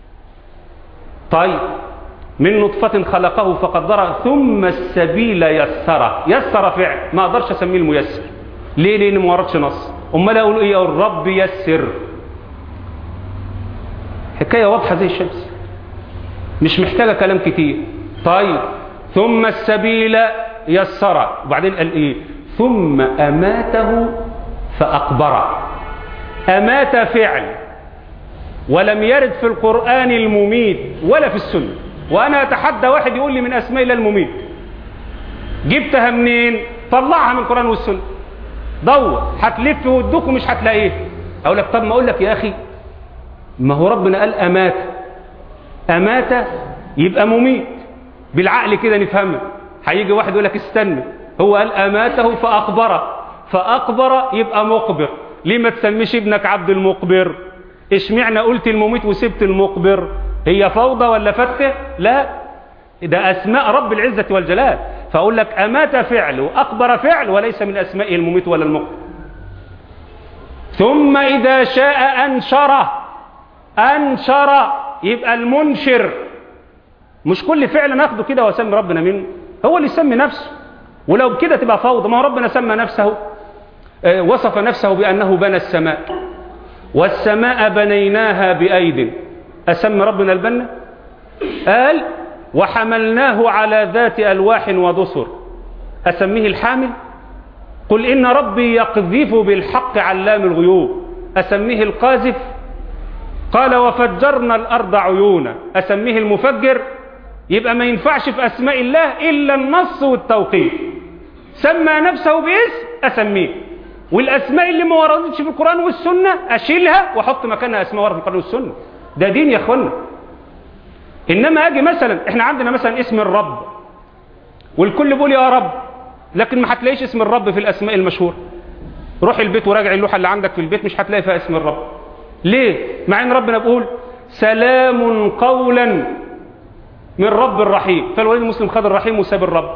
طيب من نطفة خلقه فقدره ثم السبيل يسره. يسر فعل، ما أقدرش أسميه الميسر. ليه؟ لأن ما وردش نص. أمال أقول إيه؟ الرب يسر. حكاية واضحة زي الشمس مش محتاجة كلام كتير. طيب ثم السبيل يسره، وبعدين قال ايه؟ ثم أماته فأقبره. أمات فعل، ولم يرد في القرآن المميت ولا في السنة. وأنا أتحدى واحد يقول لي من أسماء الله المميت. جبتها منين؟ طلعها من القرآن والسنة. دور، هتلف ودوك ومش هتلاقيه. أقول لك طب ما أقول لك يا أخي ما هو ربنا قال أمات. أمات يبقى مميت. بالعقل كده نفهمها. هيجي واحد يقول لك استنى، هو قال أماته فأقبره. فأقبر يبقى مقبر. ليه ما تسميش ابنك عبد المقبر؟ اشمعنى قلت المميت وسبت المقبر؟ هي فوضى ولا فتة؟ لا، ده أسماء رب العزة والجلال. فأقول لك أمات فعل وأقبر فعل وليس من أسمائه المميت ولا المقبر. ثم إذا شاء أنشر يبقى المنشر. مش كل فعل ناخده كده وسمي ربنا منه، هو اللي يسمي نفسه. ولو كده تبقى فوضى. ما ربنا سمى نفسه، وصف نفسه بأنه بنى السماء، والسماء بنيناها بأيد. أسمى ربنا البنا؟ قال وحملناه على ذات ألواح ودسر. أسميه الحامل؟ قل إن ربي يقذف بالحق علام الغيوب. أسميه القاذف؟ قال وفجرنا الأرض عيونا. أسميه المفجر؟ يبقى ما ينفعش في أسماء الله إلا النص والتوقيف. سمى نفسه باسم أسميه، والأسماء اللي ما وردتش في القرآن والسنة أشيلها وأحط مكانها أسماء وردت في القرآن والسنة. ده دين يا أخوانا. إنما أجي مثلا، إحنا عندنا مثلا اسم الرب والكل بيقول يا رب، لكن ما هتلاقيش اسم الرب في الأسماء المشهورة. روح البيت وراجع اللوحة اللي عندك في البيت مش هتلاقي فيها اسم الرب. ليه؟ مع إن ربنا بيقول سلام قولا من رب الرحيم، فالوليد المسلم خد الرحيم وساب الرب.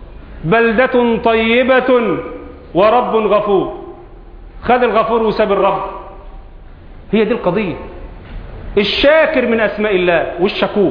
بلدة طيبة ورب غفور، خد الغفور وساب الرب. هي دي القضية. الشاكر من أسماء الله والشكور،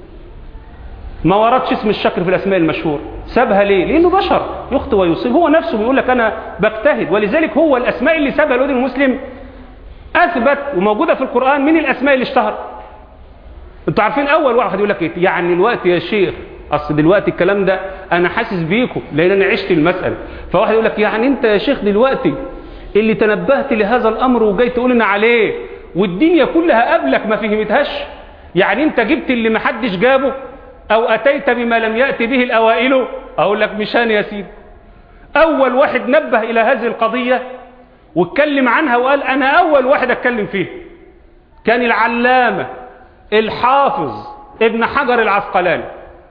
ما وردش اسم الشاكر في الأسماء المشهور. سابها ليه؟ لأنه بشر يخطئ ويصيب. هو نفسه بيقول لك أنا بجتهد، ولذلك هو الأسماء اللي سابها الوليد المسلم أثبت وموجودة في القرآن من الأسماء اللي اشتهر. انتوا عارفين أول واحد يقول لك إيه؟ يعني الوقت يا شيخ، أصل دلوقتي الكلام ده أنا حاسس بيكم لأن أنا عشت المسألة. فواحد يقول لك يعني أنت يا شيخ دلوقتي اللي تنبهت لهذا الأمر وجاي تقول لنا عليه والدنيا كلها قبلك ما فهمتهاش، يعني أنت جبت اللي ما حدش جابه أو أتيت بما لم يأتي به الأوائل. أقول لك مشان يا سيدي، أول واحد نبه إلى هذه القضية واتكلم عنها وقال أنا أول واحد أتكلم فيه كان العلامة الحافظ ابن حجر العسقلاني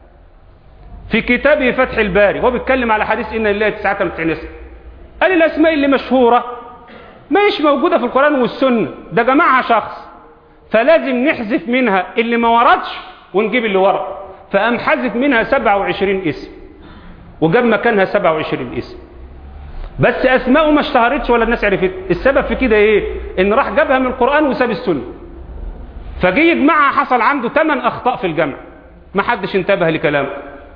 في كتابه فتح الباري. هو بيتكلم على حديث إن لله 99 اسم. قال الأسماء اللي مشهورة مش موجودة في القرآن والسنة، ده جماعها شخص، فلازم نحذف منها اللي ما وردش ونجيب اللي ورد. فقام حذف منها 27 اسم وجاب مكانها 27 اسم، بس أسماءه ما اشتهرتش ولا الناس عرفت. السبب في كده إيه؟ إن راح جابها من القرآن وساب السنة، فجي يجمعها حصل عنده 8 أخطاء في الجمع، ما حدش انتبه لكلامه.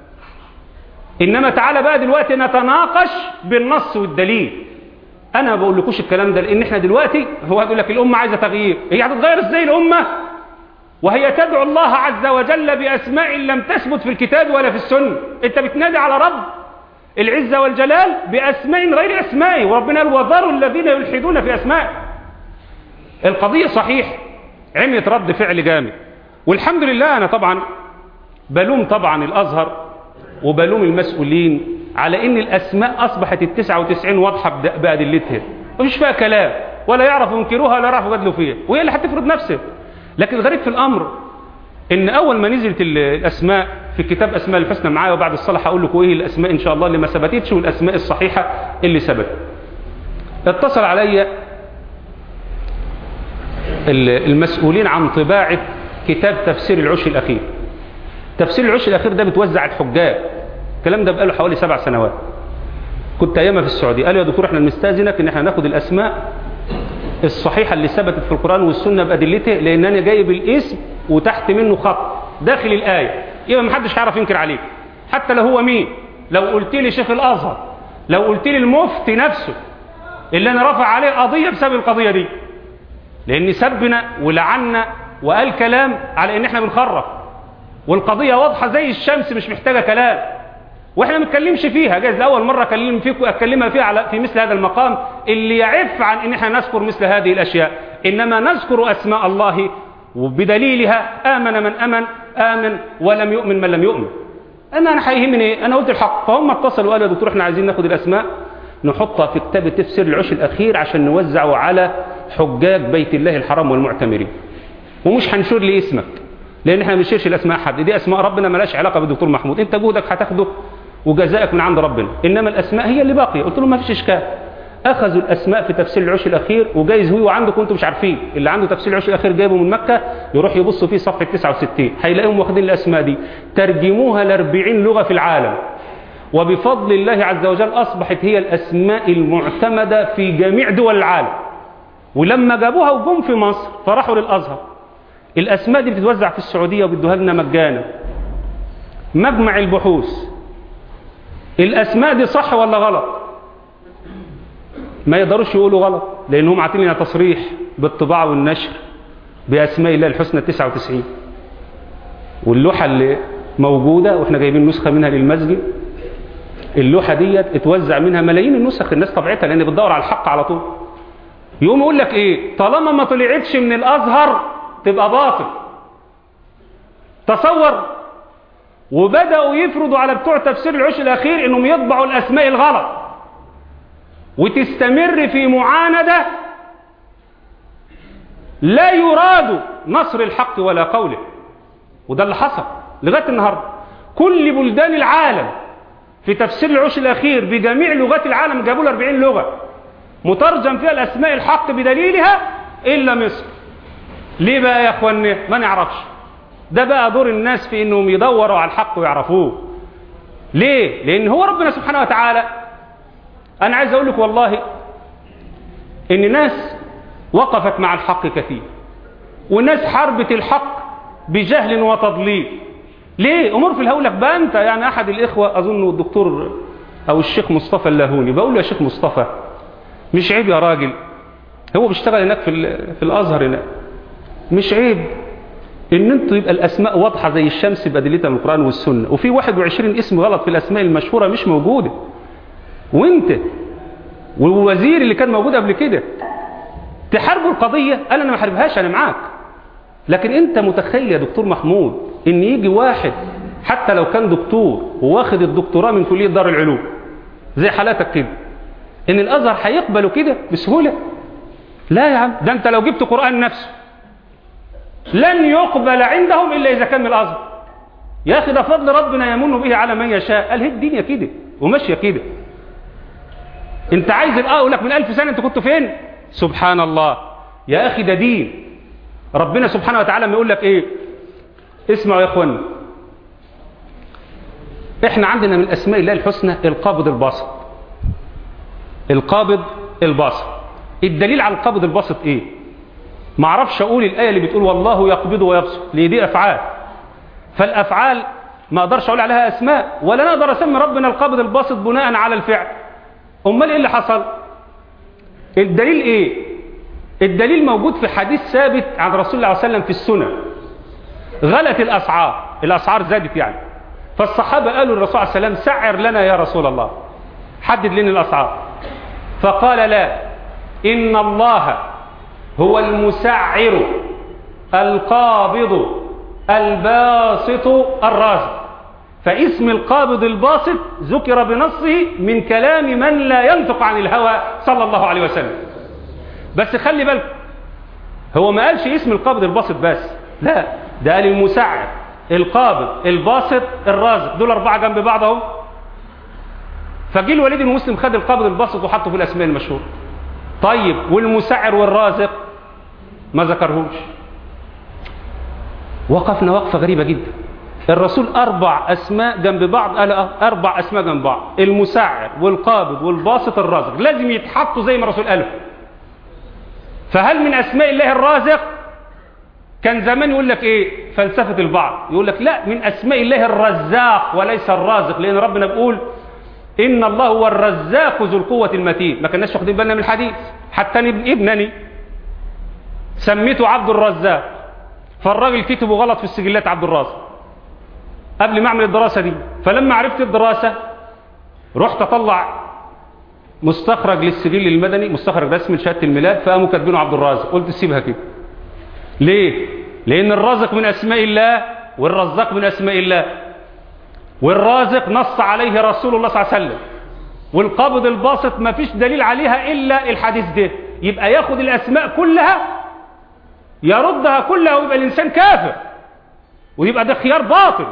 إنما تعالى بقى دلوقتي نتناقش بالنص والدليل. أنا ما بقول لكوش الكلام ده لأن إحنا دلوقتي هو يقول لك الأمة عايزة تغيير. هي هتتغير إزاي الأمة وهي تدعو الله عز وجل بأسماء لم تثبت في الكتاب ولا في السنة؟ أنت بتنادي على رب العزة والجلال بأسماء غير أسمائه، وربنا قال وذروا الذين يلحدون في أسمائه. القضية صحيح عميت رد فعل جامد، والحمد لله. أنا طبعا بلوم طبعا الأزهر وبلوم المسؤولين على ان الاسماء اصبحت 99 واضحه بادلتها، مفيش فيها كلام، ولا يعرفوا ينكروها ولا يعرفوا يجادلوا فيها، وهي اللي هتفرض نفسها. لكن الغريب في الامر ان اول ما نزلت الاسماء في كتاب اسماء الحسنى معايا، وبعد الصلاه هقول لكم ايه الاسماء ان شاء الله اللي ما ثبتتش والاسماء الصحيحه اللي ثبتت. اتصل علي المسؤولين عن طباعه كتاب تفسير العشر الاخير. تفسير العشر الأخير ده بتوزع الحجاج، الكلام ده بقاله حوالي 7 سنوات. كنت أيامها في السعودية، قالوا يا دكتور احنا بنستأذنك ان احنا ناخد الأسماء الصحيحة اللي ثبتت في القرآن والسنة بأدلته، لأن أنا جايب الاسم وتحت منه خط داخل الآية، يبقى محدش هيعرف ينكر عليك حتى لو هو مين. لو قلت لي شيخ الأزهر، لو قلت لي المفتي نفسه اللي أنا رفع عليه قضية بسبب القضية دي، لأن سبنا ولعنا وقال كلام على ان احنا بنخرف، والقضية واضحة زي الشمس مش محتاجة كلام، واحنا ما نتكلمش فيها. جايز لأول مرة أكلمها فيها في مثل هذا المقام اللي يعف عن ان احنا نذكر مثل هذه الأشياء، إنما نذكر أسماء الله وبدليلها آمن من آمن ولم يؤمن من لم يؤمن. أنا هيهمني إيه؟ أنا قلت الحق. فهم اتصلوا وقالوا يا دكتور احنا عايزين ناخد الأسماء نحطها في كتاب تفسير العشر الأخير عشان نوزعه على حجاج بيت الله الحرام والمعتمرين، ومش هنشير لي اسمك لان احنا ما بنشيرش الاسماء حد، دي اسماء ربنا مالهاش علاقه بالدكتور محمود، انت جهدك هتاخده وجزائك من عند ربنا، انما الاسماء هي اللي باقيه. قلت له ما فيش اشكال. أخذوا الأسماء في تفسير العشر الأخير، وجايز هو عندكم أنتم مش عارفين، اللي عنده تفسير العشر الأخير جايبه من مكة يروح يبص فيه صفحة 69 هيلاقيهم واخدين الأسماء دي ترجموها ل40 لغة في العالم، وبفضل الله عز وجل أصبحت هي الأسماء المعتمدة في جميع دول العالم. ولما جابوها وجم في مصر فراحوا للأزهر، الأسماء دي بتتوزع في السعودية وبيدوها لنا مجانا. مجمع البحوث، الأسماء دي صح ولا غلط؟ ما يقدروش يقولوا غلط، لأنهم عاطين لنا تصريح بالطباعة والنشر بأسماء الله الحسنى 99. واللوحة اللي موجودة وإحنا جايبين نسخة منها للمسجد، اللوحة دي اتوزع منها ملايين النسخ، الناس طبعتها لأن بتدور على الحق على طول. يقوم يقول لك إيه؟ طالما ما طلعتش من الأزهر تبقى باطل. تصور، وبدأوا يفرضوا على بتوع تفسير العشر الأخير إنهم يطبعوا الأسماء الغلط، وتستمر في معاندة لا يراد نصر الحق ولا قوله. وده اللي حصل لغاية النهاردة. كل بلدان العالم في تفسير العشر الأخير بجميع لغات العالم جابوا له 40 لغة مترجم فيها الأسماء الحق بدليلها إلا مصر. ليه بقى يا أخواني؟ ما نعرفش. ده بقى دور الناس في إنهم يدوروا على الحق ويعرفوه. ليه؟ لأن هو ربنا سبحانه وتعالى، أنا عايز أقول لك والله إن ناس وقفت مع الحق كثير، وناس حاربت الحق بجهل وتضليل. ليه؟ أمور في الهول لك بقى أنت. يعني أحد الإخوة أظن الدكتور أو الشيخ مصطفى اللاهوني، بقول له يا شيخ مصطفى مش عيب يا راجل، هو بيشتغل هناك في الأزهر هناك، مش عيب إن أنتوا يبقى الأسماء واضحة زي الشمس بأدلتها من القرآن والسنة، وفي 21 اسم غلط في الأسماء المشهورة مش موجودة، وأنت والوزير اللي كان موجود قبل كده تحاربوا القضية؟ قال أنا ما حاربهاش، أنا معاك. لكن أنت متخيل يا دكتور محمود إن يجي واحد حتى لو كان دكتور وواخد الدكتوراه من كلية دار العلوم زي حالاتك كده، إن الأزهر هيقبلوا كده بسهولة؟ لا يا عم، ده أنت لو جبت قرآن نفسه لن يقبل عندهم إلا إذا كان من الأزهر. يا أخي ده فضل ربنا يمن به على من يشاء. قال هي الدنيا كده وماشية كده. أنت عايز أقول لك من 1000 سنة أنت كنت فين؟ سبحان الله يا أخي، ده دين ربنا سبحانه وتعالى. ما يقول لك إيه؟ اسمعوا يا إخواني، إحنا عندنا من أسماء الله الحسنى القابض الباسط. القابض الباسط، الدليل على القابض الباسط إيه؟ ما اعرفش أقول الآية اللي بتقول والله يقبض ويبسط، ليه؟ دي أفعال، فالأفعال ما أقدرش أقول عليها أسماء، ولا نقدر أسمي ربنا القابض الباسط بناء على الفعل. أمال إيه اللي حصل؟ الدليل إيه؟ الدليل موجود في حديث ثابت عن رسول الله صلى الله عليه وسلم في السنن. غلت الأسعار زادت يعني، فالصحابة قالوا للرسول صلى الله عليه وسلم سعر لنا يا رسول الله، حدد لنا الأسعار. فقال لا، إن الله هو المسعر القابض الباسط الرازق. فاسم القابض الباسط ذكر بنصه من كلام من لا ينطق عن الهوى صلى الله عليه وسلم. بس خلي بالك، هو ما قالش اسم القابض الباسط بس، لا، ده قال المسعر القابض الباسط الرازق، دول 4 جنب بعض اهو. فجي الوليد المسلم خد القابض الباسط وحطه في الاسماء المشهوره. طيب والمسعر والرازق ما ذكرهمش. وقفنا وقفه غريبه جدا. الرسول 4 أسماء جنب بعض، قال 4 أسماء جنب بعض، المسعر والقابض والباسط الرازق، لازم يتحطوا زي ما الرسول قاله. فهل من أسماء الله الرازق؟ كان زمان يقول لك إيه؟ فلسفة البعض يقول لك لا، من أسماء الله الرزاق وليس الرازق، لأن ربنا بيقول إن الله هو الرزاق ذو القوة المتين. ما كناش واخدين بالنا من الحديث. حتى ابنني سميته عبد الرزاق، فالراجل كتبه غلط في السجلات عبد الرازق قبل ما اعمل الدراسة دي. فلما عرفت الدراسة رحت اطلع مستخرج للسجل المدني، مستخرج رسمي لشهادة الميلاد، فقاموا كاتبينه عبد الرازق. قلت سيبها كده. ليه؟ لأن الرازق من أسماء الله والرزاق من أسماء الله، والرازق نص عليه رسول الله صلى الله عليه وسلم، والقابض الباسط ما فيش دليل عليها إلا الحديث ده. يبقى ياخد الأسماء كلها يردها كلها ويبقى الإنسان كافر، ويبقى ده خيار باطل.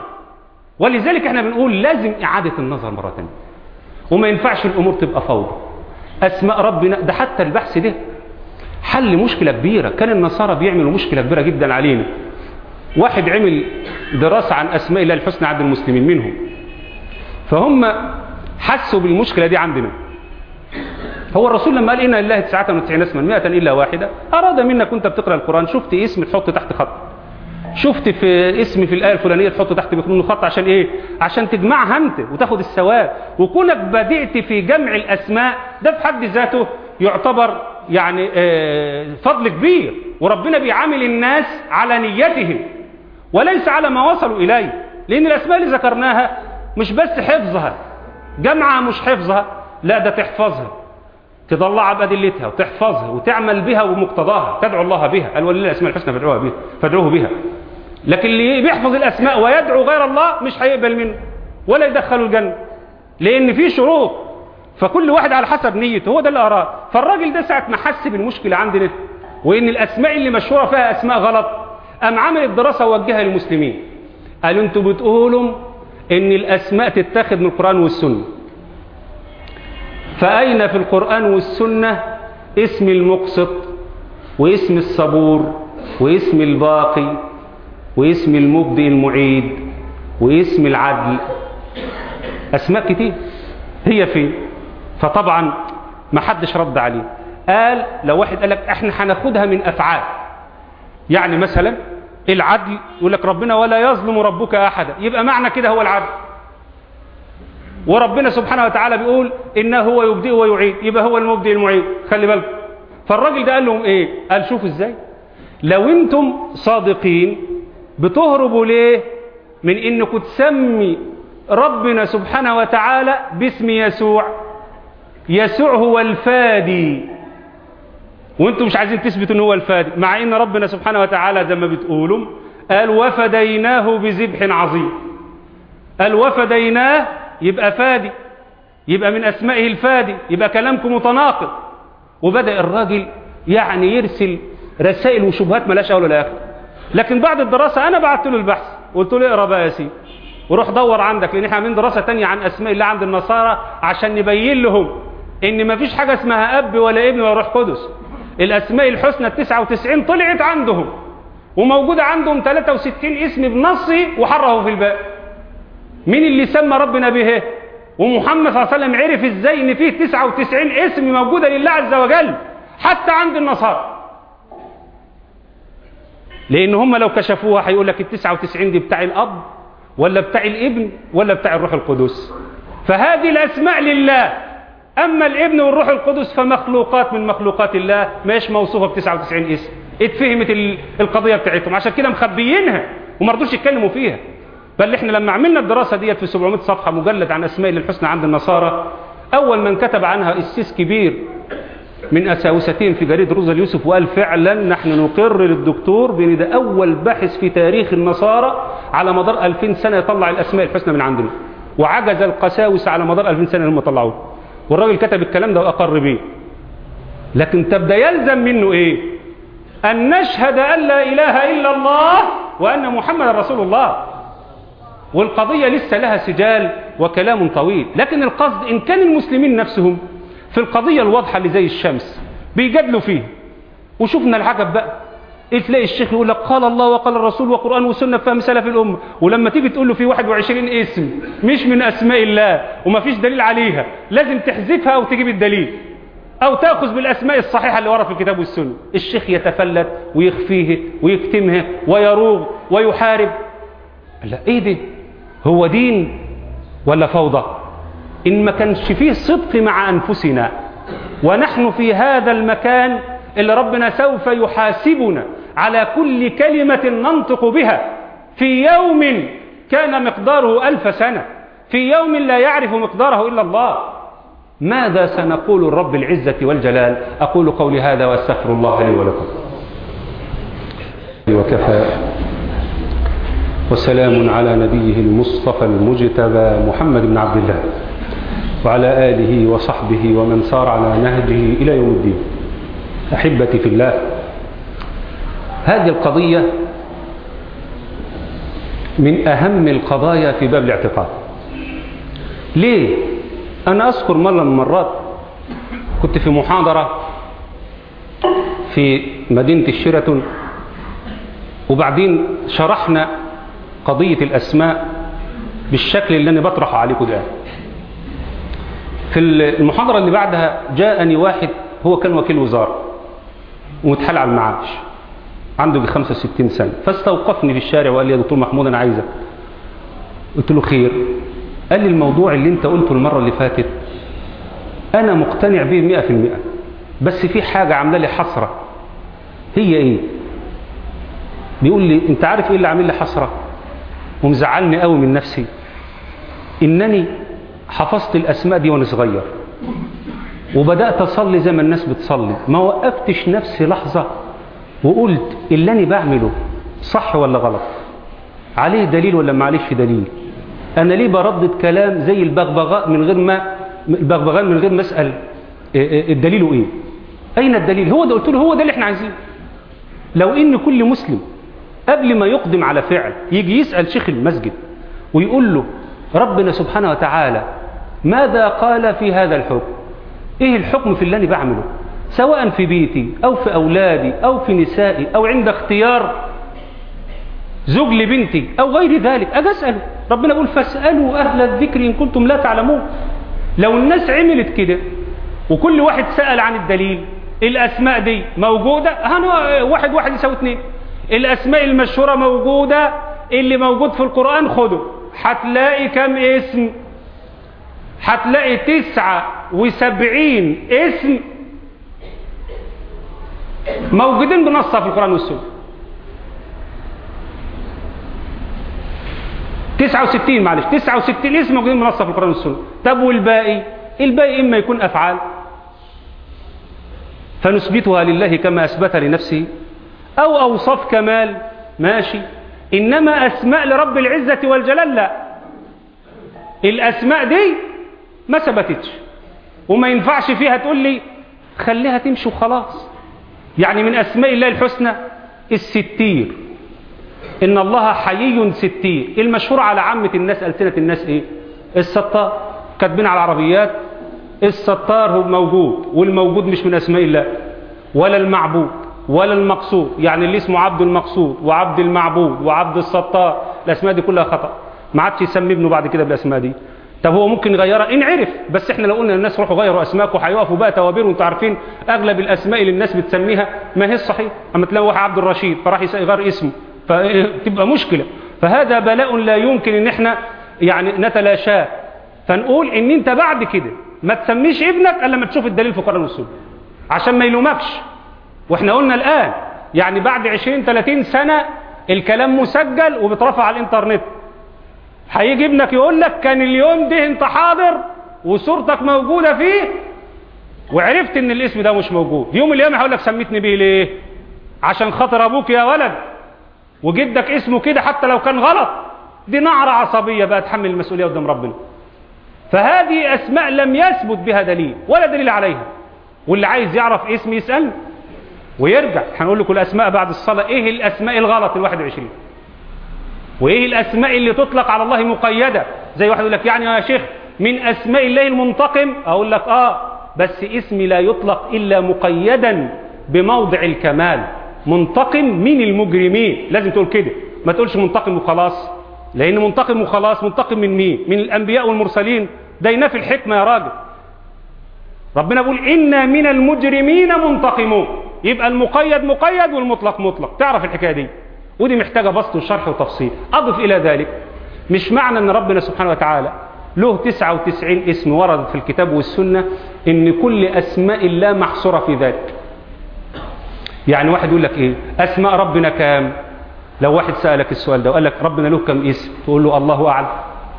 ولذلك احنا بنقول لازم إعادة النظر مرة ثانية، وما ينفعش الأمور تبقى فوضى. أسماء ربنا. ده حتى البحث ده حل مشكلة كبيرة، كان النصارى بيعملوا مشكلة كبيرة جدا علينا. واحد عمل دراسة عن أسماء الله الحسنى عند المسلمين منهم، فهم حسوا بالمشكلة دي عندنا. هو الرسول لما قال إن لله 99 اسما 100 إلا واحدة، أراد منك وأنت بتقرأ القرآن شفت اسم تحط تحت خط، شفت في اسم في الآية الفلانية تحط تحت بكل خط، عشان إيه؟ عشان تجمعها أنت وتاخد الثواب. وكونك بدأت في جمع الأسماء ده في حد ذاته يعتبر يعني فضل كبير، وربنا بيعامل الناس على نيتهم وليس على ما وصلوا إليه. لأن الأسماء اللي ذكرناها مش بس حفظها، جمعها مش حفظها، لا ده تحفظها، تضلعها بأدلتها وتحفظها وتعمل بها ومقتضاها، تدعو الله بها. قال ولله الأسماء الحسنى فادعوه بها. لكن اللي بيحفظ الأسماء ويدعو غير الله مش هيقبل منه ولا يدخله الجنة، لأن في شروط، فكل واحد على حسب نيته. هو ده اللي أراد. فالراجل ده ساعة ما حس بالمشكلة عندنا وإن الأسماء اللي مشهورة فيها أسماء غلط، قام عمل الدراسة ووجهها للمسلمين. قالوا أنتوا بتقولوا إن الأسماء تتاخد من القرآن والسنة، فأين في القرآن والسنة اسم المقسط واسم الصبور واسم الباقي واسم المبدئ المعيد واسم العدل؟ أسماء كتير، هي فين؟ فطبعا ما حدش رد عليه. قال لو واحد قال لك احنا هناخدها من أفعال، يعني مثلا العدل يقول لك ربنا ولا يظلم ربك أحدا، يبقى معنى كده هو العدل. وربنا سبحانه وتعالى بيقول إنه هو يبدئ ويعيد، يبقى هو المبدئ المعيد. خلي بالك. فالراجل ده قال لهم ايه؟ قال شوفوا ازاي لو انتم صادقين بتهربوا ليه من انكم تسمي ربنا سبحانه وتعالى باسم يسوع. يسوع هو الفادي، وانتم مش عايزين تثبتوا ان هو الفادي، مع ان ربنا سبحانه وتعالى زي ما بتقولوا قال وفديناه بذبح عظيم. قال وفديناه يبقى فادي، يبقى من اسمائه الفادي، يبقى كلامكم متناقض. وبدأ الراجل يعني يرسل رسائل وشبهات ملاش اول ولا اخر. لكن بعد الدراسة انا بعت له البحث وقلت له اقرا بقى يا سيدي وروح دور عندك، لان احنا عاملين دراسة تانية عن اسماء الله عند النصارى عشان نبين لهم ان ما فيش حاجة اسمها اب ولا ابن ولا روح قدس. الاسماء الحسنى 99 طلعت عندهم وموجودة عندهم 63 اسم بنصي وحرفوا في الباقي. مين اللي سمى ربنا به؟ ومحمد صلى الله عليه وسلم عرف ازاي ان فيه 99 اسم موجودة لله عز وجل حتى عند النصارى؟ لان هم لو كشفوها هيقول لك ال 99 دي بتاع الاب ولا بتاع الابن ولا بتاع الروح القدس. فهذه الاسماء لله، اما الابن والروح القدس فمخلوقات من مخلوقات الله، ماش موصوفه ب 99 اسم. اتفهمت القضيه بتاعتهم، عشان كده مخبيينها وما رضوش يتكلموا فيها. بل احنا لما عملنا الدراسه ديت في 700 صفحه مجلد عن اسماء الله الحسنى عند النصارى، اول من كتب عنها قسيس كبير من اساوستين في جريده روزا اليوسف وقال فعلا نحن نقر للدكتور بان ده اول باحث في تاريخ النصارى على مدار 2000 سنه يطلع الاسماء الحسنى من عندنا، وعجز القساوسه على مدار 2000 سنه هم طلعوه. والراجل كتب الكلام ده واقر به. لكن تبدا يلزم منه ايه؟ ان نشهد ان لا اله الا الله وان محمد رسول الله. والقضيه لسه لها سجال وكلام طويل، لكن القصد ان كان المسلمين نفسهم في القضيه الواضحه اللي زي الشمس بيجادلوا فيها. وشوفنا العجب بقى، تلاقي الشيخ يقول لك قال الله وقال الرسول وقرآن وسنة فهم سلف الأمة، ولما تيجي تقول له في 21 اسم مش من أسماء الله وما فيش دليل عليها، لازم تحذفها أو تجيب الدليل أو تأخذ بالأسماء الصحيحة اللي ورا في الكتاب والسنة. الشيخ يتفلت ويخفيه ويكتمها ويروغ ويحارب. لا إيه ده؟ هو دين ولا فوضى؟ إن ما كانش فيه صدق مع أنفسنا، ونحن في هذا المكان اللي ربنا سوف يحاسبنا على كل كلمة ننطق بها في يوم كان مقداره 1000 سنة، في يوم لا يعرف مقداره إلا الله. ماذا سنقول الرب العزة والجلال؟ أقول قولي هذا وأستغفر الله لي ولكم. وكفى، وسلام على نبيه المصطفى المجتبى محمد بن عبد الله وعلى آله وصحبه ومن سار على نهجه إلى يوم الدين. أحبتي في الله، هذه القضية من أهم القضايا في باب الاعتقاد. ليه؟ أنا أذكر مرة من المرات كنت في محاضرة في مدينة الشيراتون، وبعدين شرحنا قضية الأسماء بالشكل اللي أنا بطرحه عليكم ده. في المحاضرة اللي بعدها جاءني واحد هو كان وكيل وزارة ومتحال على المعاش، عنده 65 سنة، فاستوقفني في الشارع وقال لي: يا دكتور محمود أنا عايزك. قلت له: خير. قال لي: الموضوع اللي انت قلته المرة اللي فاتت أنا مقتنع به 100%، بس في حاجة عاملة لي حسرة. هي إيه؟ بيقول لي: أنت عارف إيه اللي عامل لي حسرة ومزعلني قوي من نفسي؟ إنني حفظت الأسماء دي وأنا صغير وبدأت أصلي زي ما الناس بتصلي، ما وقفتش نفسي لحظة وقلت اللي أنا بعمله صح ولا غلط، عليه دليل ولا ما عليش دليل. أنا ليه بردد كلام زي البغبغاء من غير ما أسأل الدليل إيه؟ أين الدليل؟ هو ده. قلت له: هو ده اللي احنا عايزينه. لو إن كل مسلم قبل ما يقدم على فعل يجي يسأل شيخ المسجد ويقول له: ربنا سبحانه وتعالى ماذا قال في هذا الحكم؟ إيه الحكم في اللي أنا بعمله، سواء في بيتي أو في أولادي أو في نسائي أو عند اختيار زوج لبنتي أو غير ذلك، أجي أسأله. ربنا يقول: فاسألوا أهل الذكر إن كنتم لا تعلمون. لو الناس عملت كده وكل واحد سأل عن الدليل، الأسماء دي موجودة، واحد واحد يساوي 2. الأسماء المشهورة موجودة، اللي موجود في القرآن خده، هتلاقي كم اسم؟ هتلاقي 79 اسم موجودين بنصها في القرآن والسنة. 69 معلش 69 اسم موجودين بنصها في القرآن والسنة. طب والباقي؟ الباقي إما يكون أفعال فنثبتها لله كما أثبت لنفسه، أو أوصاف كمال، ماشي. إنما أسماء لرب العزة والجلال لا، الأسماء دي ما ثبتتش وما ينفعش فيها تقول لي خليها تمشي وخلاص. يعني من أسماء الله الحسنى الستير، إن الله حيي ستير. المشهور على عامة الناس، ألسنة الناس إيه؟ الستار. كاتبين على العربيات الستار هو موجود، والموجود مش من أسماء الله، ولا المعبود ولا المقصود. يعني اللي اسمه عبد المقصود وعبد المعبود وعبد الستار، الأسماء دي كلها خطأ. ما عادش يسمي ابنه بعد كده بالأسماء دي. طب هو ممكن يغيرها إن عرف، بس احنا لو قلنا للناس روحوا غيروا أسماءكم هيقفوا بقى توابير. وانتوا عارفين أغلب الأسماء اللي الناس بتسميها ما هي الصحيح. أما تلاقي واحد عبد الرشيد فراح يغير اسمه فتبقى مشكلة. فهذا بلاء لا يمكن ان احنا يعني نتلاشاه. فنقول ان انت بعد كده ما تسميش ابنك الا لما تشوف الدليل في القرآن والسنة عشان ما يلومكش. واحنا قلنا الآن يعني بعد 20-30 سنة الكلام مسجل وبترفع على الانترنت، هيجي ابنك يقول لك كان اليوم ده انت حاضر وصورتك موجودة فيه وعرفت ان الاسم ده مش موجود. يوم القيامة هيقول لك سميتني بيه ليه؟ عشان خاطر ابوك يا ولد، وجدك اسمه كده حتى لو كان غلط. دي نعرة عصبية بقى تحمل المسؤولية قدام ربنا. فهذه أسماء لم يثبت بها دليل ولا دليل عليها. واللي عايز يعرف اسم يسأل ويرجع. هنقول لكم الأسماء بعد الصلاة ايه الأسماء الغلط 21، وايه الأسماء اللي تطلق على الله مقيدة. زي واحد يقول لك يعني يا شيخ من أسماء الله المنتقم، أقول لك بس اسمي لا يطلق إلا مقيدا بموضع الكمال. منتقم من المجرمين، لازم تقول كده، ما تقولش منتقم وخلاص. لأن منتقم وخلاص، منتقم من مين؟ من الأنبياء والمرسلين. ده ينافي الحكمة يا راجل. ربنا بيقول إنا من المجرمين منتقمون. يبقى المقيد مقيد والمطلق مطلق. تعرف الحكاية دي، ودي محتاجة بسط وشرح وتفصيل. أضف إلى ذلك، مش معنى أن ربنا سبحانه وتعالى له 99 اسم ورد في الكتاب والسنة إن كل أسماء الله محصورة في ذلك. يعني واحد يقول لك ايه اسماء ربنا كام؟ لو واحد سألك السؤال ده وقال لك ربنا له كم اسم، تقول له الله اعلم.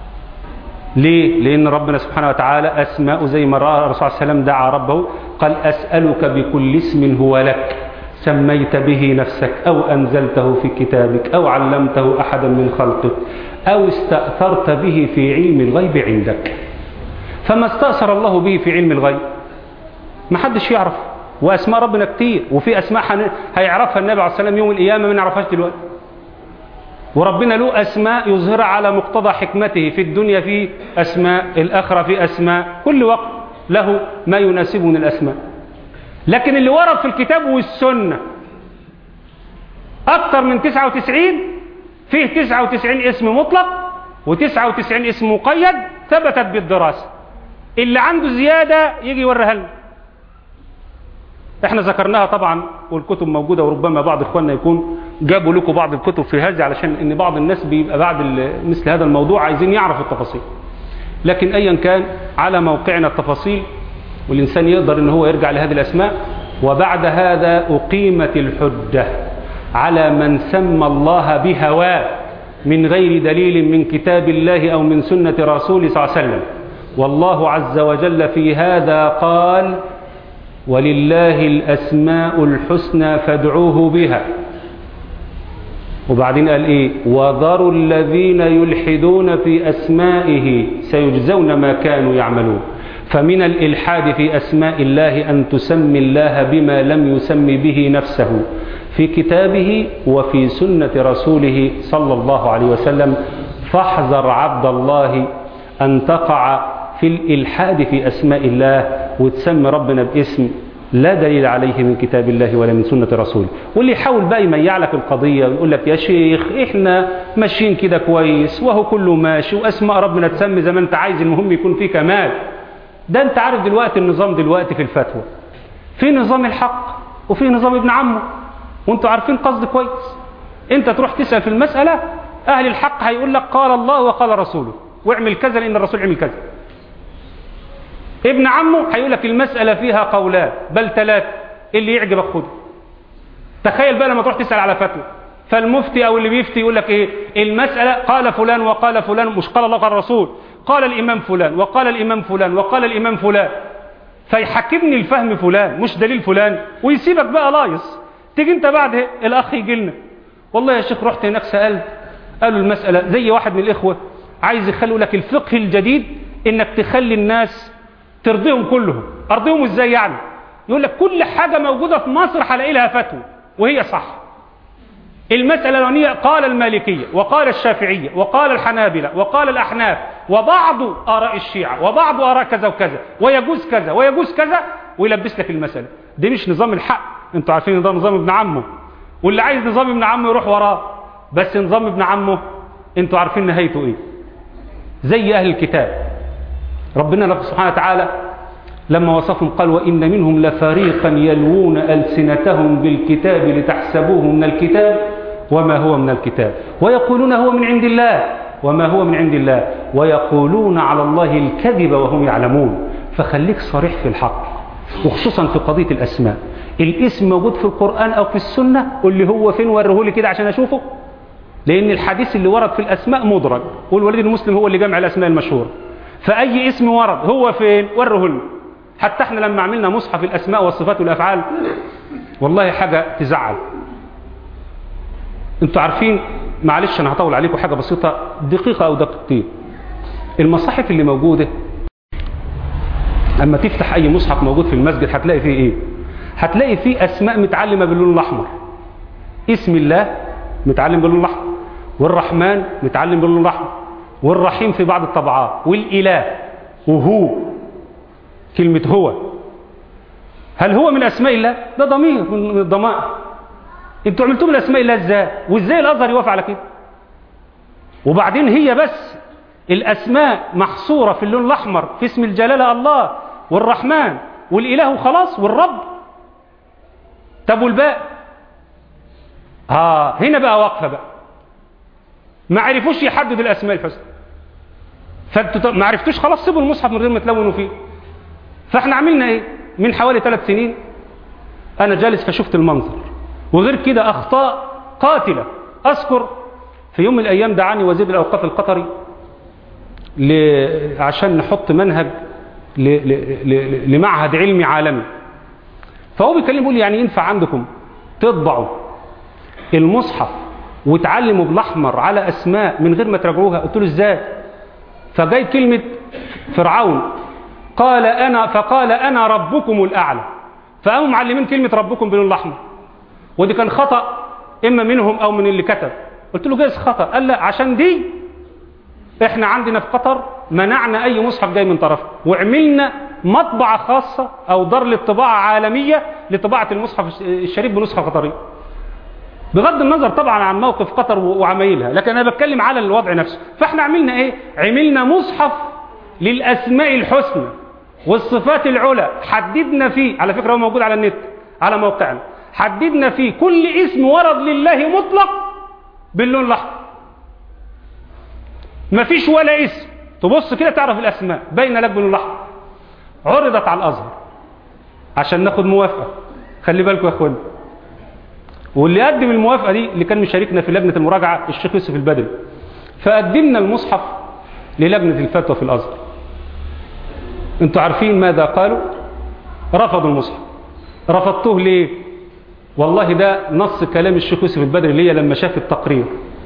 ليه؟ لان ربنا سبحانه وتعالى اسماءه زي ما رأى الرسول صلى الله عليه وسلم دعا ربه قال اسألك بكل اسم هو لك سميت به نفسك او انزلته في كتابك او علمته احدا من خلقك او استأثرت به في علم الغيب عندك. فما استأثر الله به في علم الغيب ما حدش يعرف. وأسماء ربنا كتير، وفي أسماء هيعرفها النبي عليه السلام يوم القيامة ما نعرفهاش دلوقتي. وربنا له أسماء يظهر على مقتضى حكمته في الدنيا، في أسماء الآخرة، في أسماء كل وقت. له ما يناسبه من الأسماء. لكن اللي ورد في الكتاب والسنة أكثر من 99، فيه 99 اسم مطلق و99 اسم مقيد ثبتت بالدراسة. اللي عنده زيادة يجي يوريها لنا. احنا ذكرناها طبعا والكتب موجودة، وربما بعض اخواننا يكون جابوا لكم بعض الكتب في هذا، علشان ان بعض الناس بيبقى بعد مثل هذا الموضوع عايزين يعرفوا التفاصيل. لكن ايا كان على موقعنا التفاصيل، والانسان يقدر ان هو يرجع لهذه الاسماء. وبعد هذا اقيمت الحجة على من سمى الله بهواه من غير دليل من كتاب الله او من سنة رسوله صلى الله عليه وسلم. والله عز وجل في هذا قال: ولله الأسماء الحسنى فادعوه بها. وبعدين قال إيه؟ وذروا الذين يلحدون في أسمائه سيجزون ما كانوا يعملون. فمن الإلحاد في أسماء الله أن تسمي الله بما لم يسم به نفسه في كتابه وفي سنة رسوله صلى الله عليه وسلم. فاحذر عبد الله أن تقع في الإلحاد في أسماء الله وتسمي ربنا باسم لا دليل عليه من كتاب الله ولا من سنة رسوله. واللي يحاول بقى يميع لك القضية ويقول لك يا شيخ احنا ماشيين كده كويس وهو كله ماشي وأسماء ربنا تسمي زي ما انت عايز، المهم يكون فيه كمال. ده انت عارف دلوقتي النظام دلوقتي في الفتوى في نظام الحق وفي نظام ابن عمه، وانتوا عارفين قصد كويس. انت تروح تسأل في المسألة، أهل الحق هيقول لك قال الله وقال رسوله واعمل كذا لأن الرسول عمل كذا. ابن عمه هيقول لك المسألة فيها قولان بل 3، اللي يعجبك خده. تخيل بقى لما تروح تسأل على فتوى، فالمفتي أو اللي بيفتي يقول لك إيه؟ المسألة قال فلان وقال فلان، مش قال الله قال الرسول، قال الإمام فلان وقال الإمام فلان وقال الإمام فلان، فيحكمني الفهم فلان مش دليل فلان، ويسيبك بقى لايص. تيجي انت بعد الأخ يجي لنا والله يا شيخ رحت هناك سألت، قالوا المسألة زي واحد من الإخوة عايز يخلوا لك الفقه الجديد إنك تخلي الناس ترضيهم كلهم. أرضيهم إزاي يعني؟ يقول لك كل حاجة موجودة في مصر هلاقي لها فتوى وهي صح. المسألة الأولانية قال المالكية وقال الشافعية وقال الحنابلة وقال الأحناف وبعض آراء الشيعة وبعض آراء كذا وكذا ويجوز كذا ويجوز كذا، ويلبس لك المسألة. دي مش نظام الحق، انتوا عارفين نظام ابن عمه، واللي عايز نظام ابن عمه يروح وراه. بس نظام ابن عمه انتوا عارفين نهايته ايه؟ زي أهل الكتاب. ربنا سبحانه وتعالى لما وصفهم قال وإن منهم لفريقا يلوون ألسنتهم بالكتاب لتحسبوه من الكتاب وما هو من الكتاب ويقولون هو من عند الله وما هو من عند الله ويقولون على الله الكذب وهم يعلمون. فخليك صريح في الحق، وخصوصا في قضية الأسماء. الاسم موجود في القرآن أو في السنة، قل لي هو فين وريه كده عشان أشوفه، لأن الحديث اللي ورد في الأسماء مدرج، والوليد المسلم هو اللي جمع الأسماء المشهورة. فأي اسم ورد هو فين وريه لنا. حتى احنا لما عملنا مصحف الأسماء والصفات والأفعال والله حاجة تزعل. انتوا عارفين، معلش انا هطول عليكم حاجة بسيطة دقيقة او دقيقتين. المصاحف اللي موجودة اما تفتح اي مصحف موجود في المسجد هتلاقي فيه ايه؟ هتلاقي فيه اسماء متعلمة باللون الاحمر. اسم الله متعلم باللون الاحمر، والرحمن متعلم باللون الاحمر، والرحيم في بعض الطبعات، والاله، وهو كلمة هو. هل هو من اسماء الله؟ ده ضمير من الضمائر. انتوا عملتوا من اسماء الله ازاي؟ وازاي الازهر يوافق على كده؟ وبعدين هي بس الاسماء محصورة في اللون الاحمر في اسم الجلالة الله والرحمن والاله وخلاص والرب. طب والباقي؟ هنا بقى واقفة بقى. ما عرفوش يحددوا الاسماء الحسنى، فانتوا ما عرفتوش خلاص سيبوا المصحف من غير ما تلونوا فيه. فاحنا عملنا ايه؟ من حوالي 3 سنين انا جالس فشفت المنظر، وغير كده اخطاء قاتلة. اذكر في يوم من الايام دعاني وزير الاوقاف القطري عشان نحط منهج لمعهد علمي عالمي. فهو بيكلم بيقول لي يعني ينفع عندكم تطبعوا المصحف وتعلموا بالاحمر على اسماء من غير ما تراجعوها؟ قلت له ازاي؟ فجاي كلمة فرعون فقال انا ربكم الاعلى، فقاموا معلمين كلمة ربكم باللون الاحمر، ودي كان خطأ اما منهم او من اللي كتب. قلت له جايز خطأ. قال لا، عشان دي احنا عندنا في قطر منعنا اي مصحف جاي من طرفه، وعملنا مطبعة خاصة أو دار للطباعة عالمية لطباعة المصحف الشريف بنسخة قطرية، بغض النظر طبعا عن موقف قطر وعمايلها، لكن أنا بتكلم على الوضع نفسه. فاحنا عملنا إيه؟ عملنا مصحف للأسماء الحسنى والصفات العلى، حددنا فيه، على فكرة هو موجود على النت على موقعنا، حددنا فيه كل اسم ورد لله مطلق باللون الأحمر، مفيش ولا اسم تبص كده تعرف الأسماء باين لك باللون الأحمر. عرضت على الأزهر عشان ناخد موافقة، خلي بالكم يا اخوان. واللي قدم الموافقة دي اللي كان مشاركنا في لجنة المراجعة الشيخ يوسف البدري، فقدمنا المصحف للجنة الفتوى في الأزهر. انتوا عارفين ماذا قالوا؟ رفضوا المصحف. رفضتوه ليه؟ والله ده نص كلام الشيخ يوسف البدري ليا لما شاف التقرير،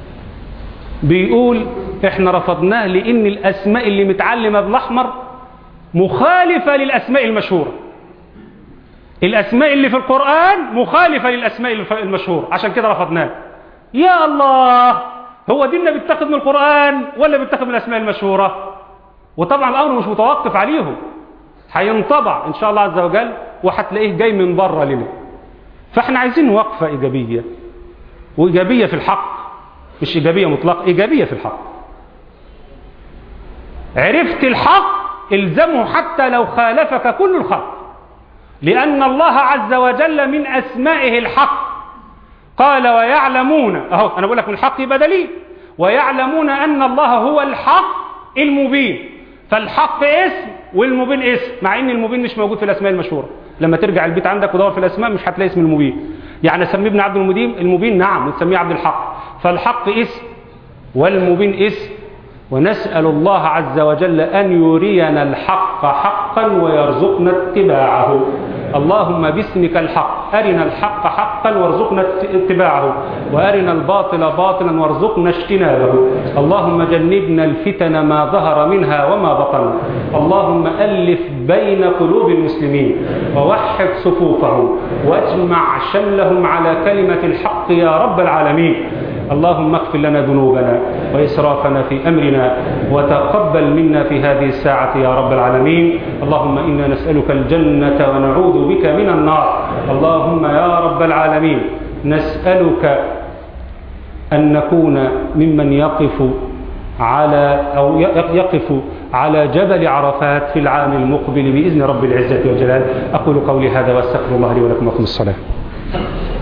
بيقول احنا رفضناه لان الاسماء اللي متعلمة بالاحمر مخالفة للاسماء المشهورة، الاسماء اللي في القرآن مخالفة للاسماء المشهورة، عشان كده رفضناه. يا الله، هو ديننا بيتاخد من القرآن ولا بيتاخد من الاسماء المشهورة؟ وطبعا الامر مش متوقف عليهم، هينطبع ان شاء الله عز وجل وهتلاقيه جاي من بره لنا. فاحنا عايزين وقفة ايجابية، وايجابية في الحق، مش ايجابية مطلقة، ايجابية في الحق. عرفت الحق الزمه حتى لو خالفك كل الخلق، لان الله عز وجل من اسمائه الحق. قال ويعلمون، اهو انا بقول لك من الحق يبقى دليل، ويعلمون ان الله هو الحق المبين. فالحق اسم والمبين اسم، مع ان المبين مش موجود في الاسماء المشهوره. لما ترجع البيت عندك ودور في الاسماء مش هتلاقي اسم المبين. يعني سميه ابن عبد المبين نعم، وتسميه عبد الحق. فالحق اسم والمبين اسم، ونسأل الله عز وجل أن يرينا الحق حقا ويرزقنا اتباعه. اللهم باسمك الحق أرنا الحق حقا وارزقنا اتباعه، وأرنا الباطل باطلا وارزقنا اجتنابه. اللهم جنبنا الفتن ما ظهر منها وما بطن. اللهم ألف بين قلوب المسلمين ووحد صفوفهم واجمع شملهم على كلمة الحق يا رب العالمين. اللهم اغفر لنا ذنوبنا وإسرافنا في أمرنا، وتقبل منا في هذه الساعة يا رب العالمين. اللهم إنا نسألك الجنة ونعوذ بك من النار. اللهم يا رب العالمين نسألك أن نكون ممن يقف على جبل عرفات في العام المقبل بإذن رب العزة والجلال. أقول قولي هذا وأستغفر الله لي ولكم وأقم الصلاة.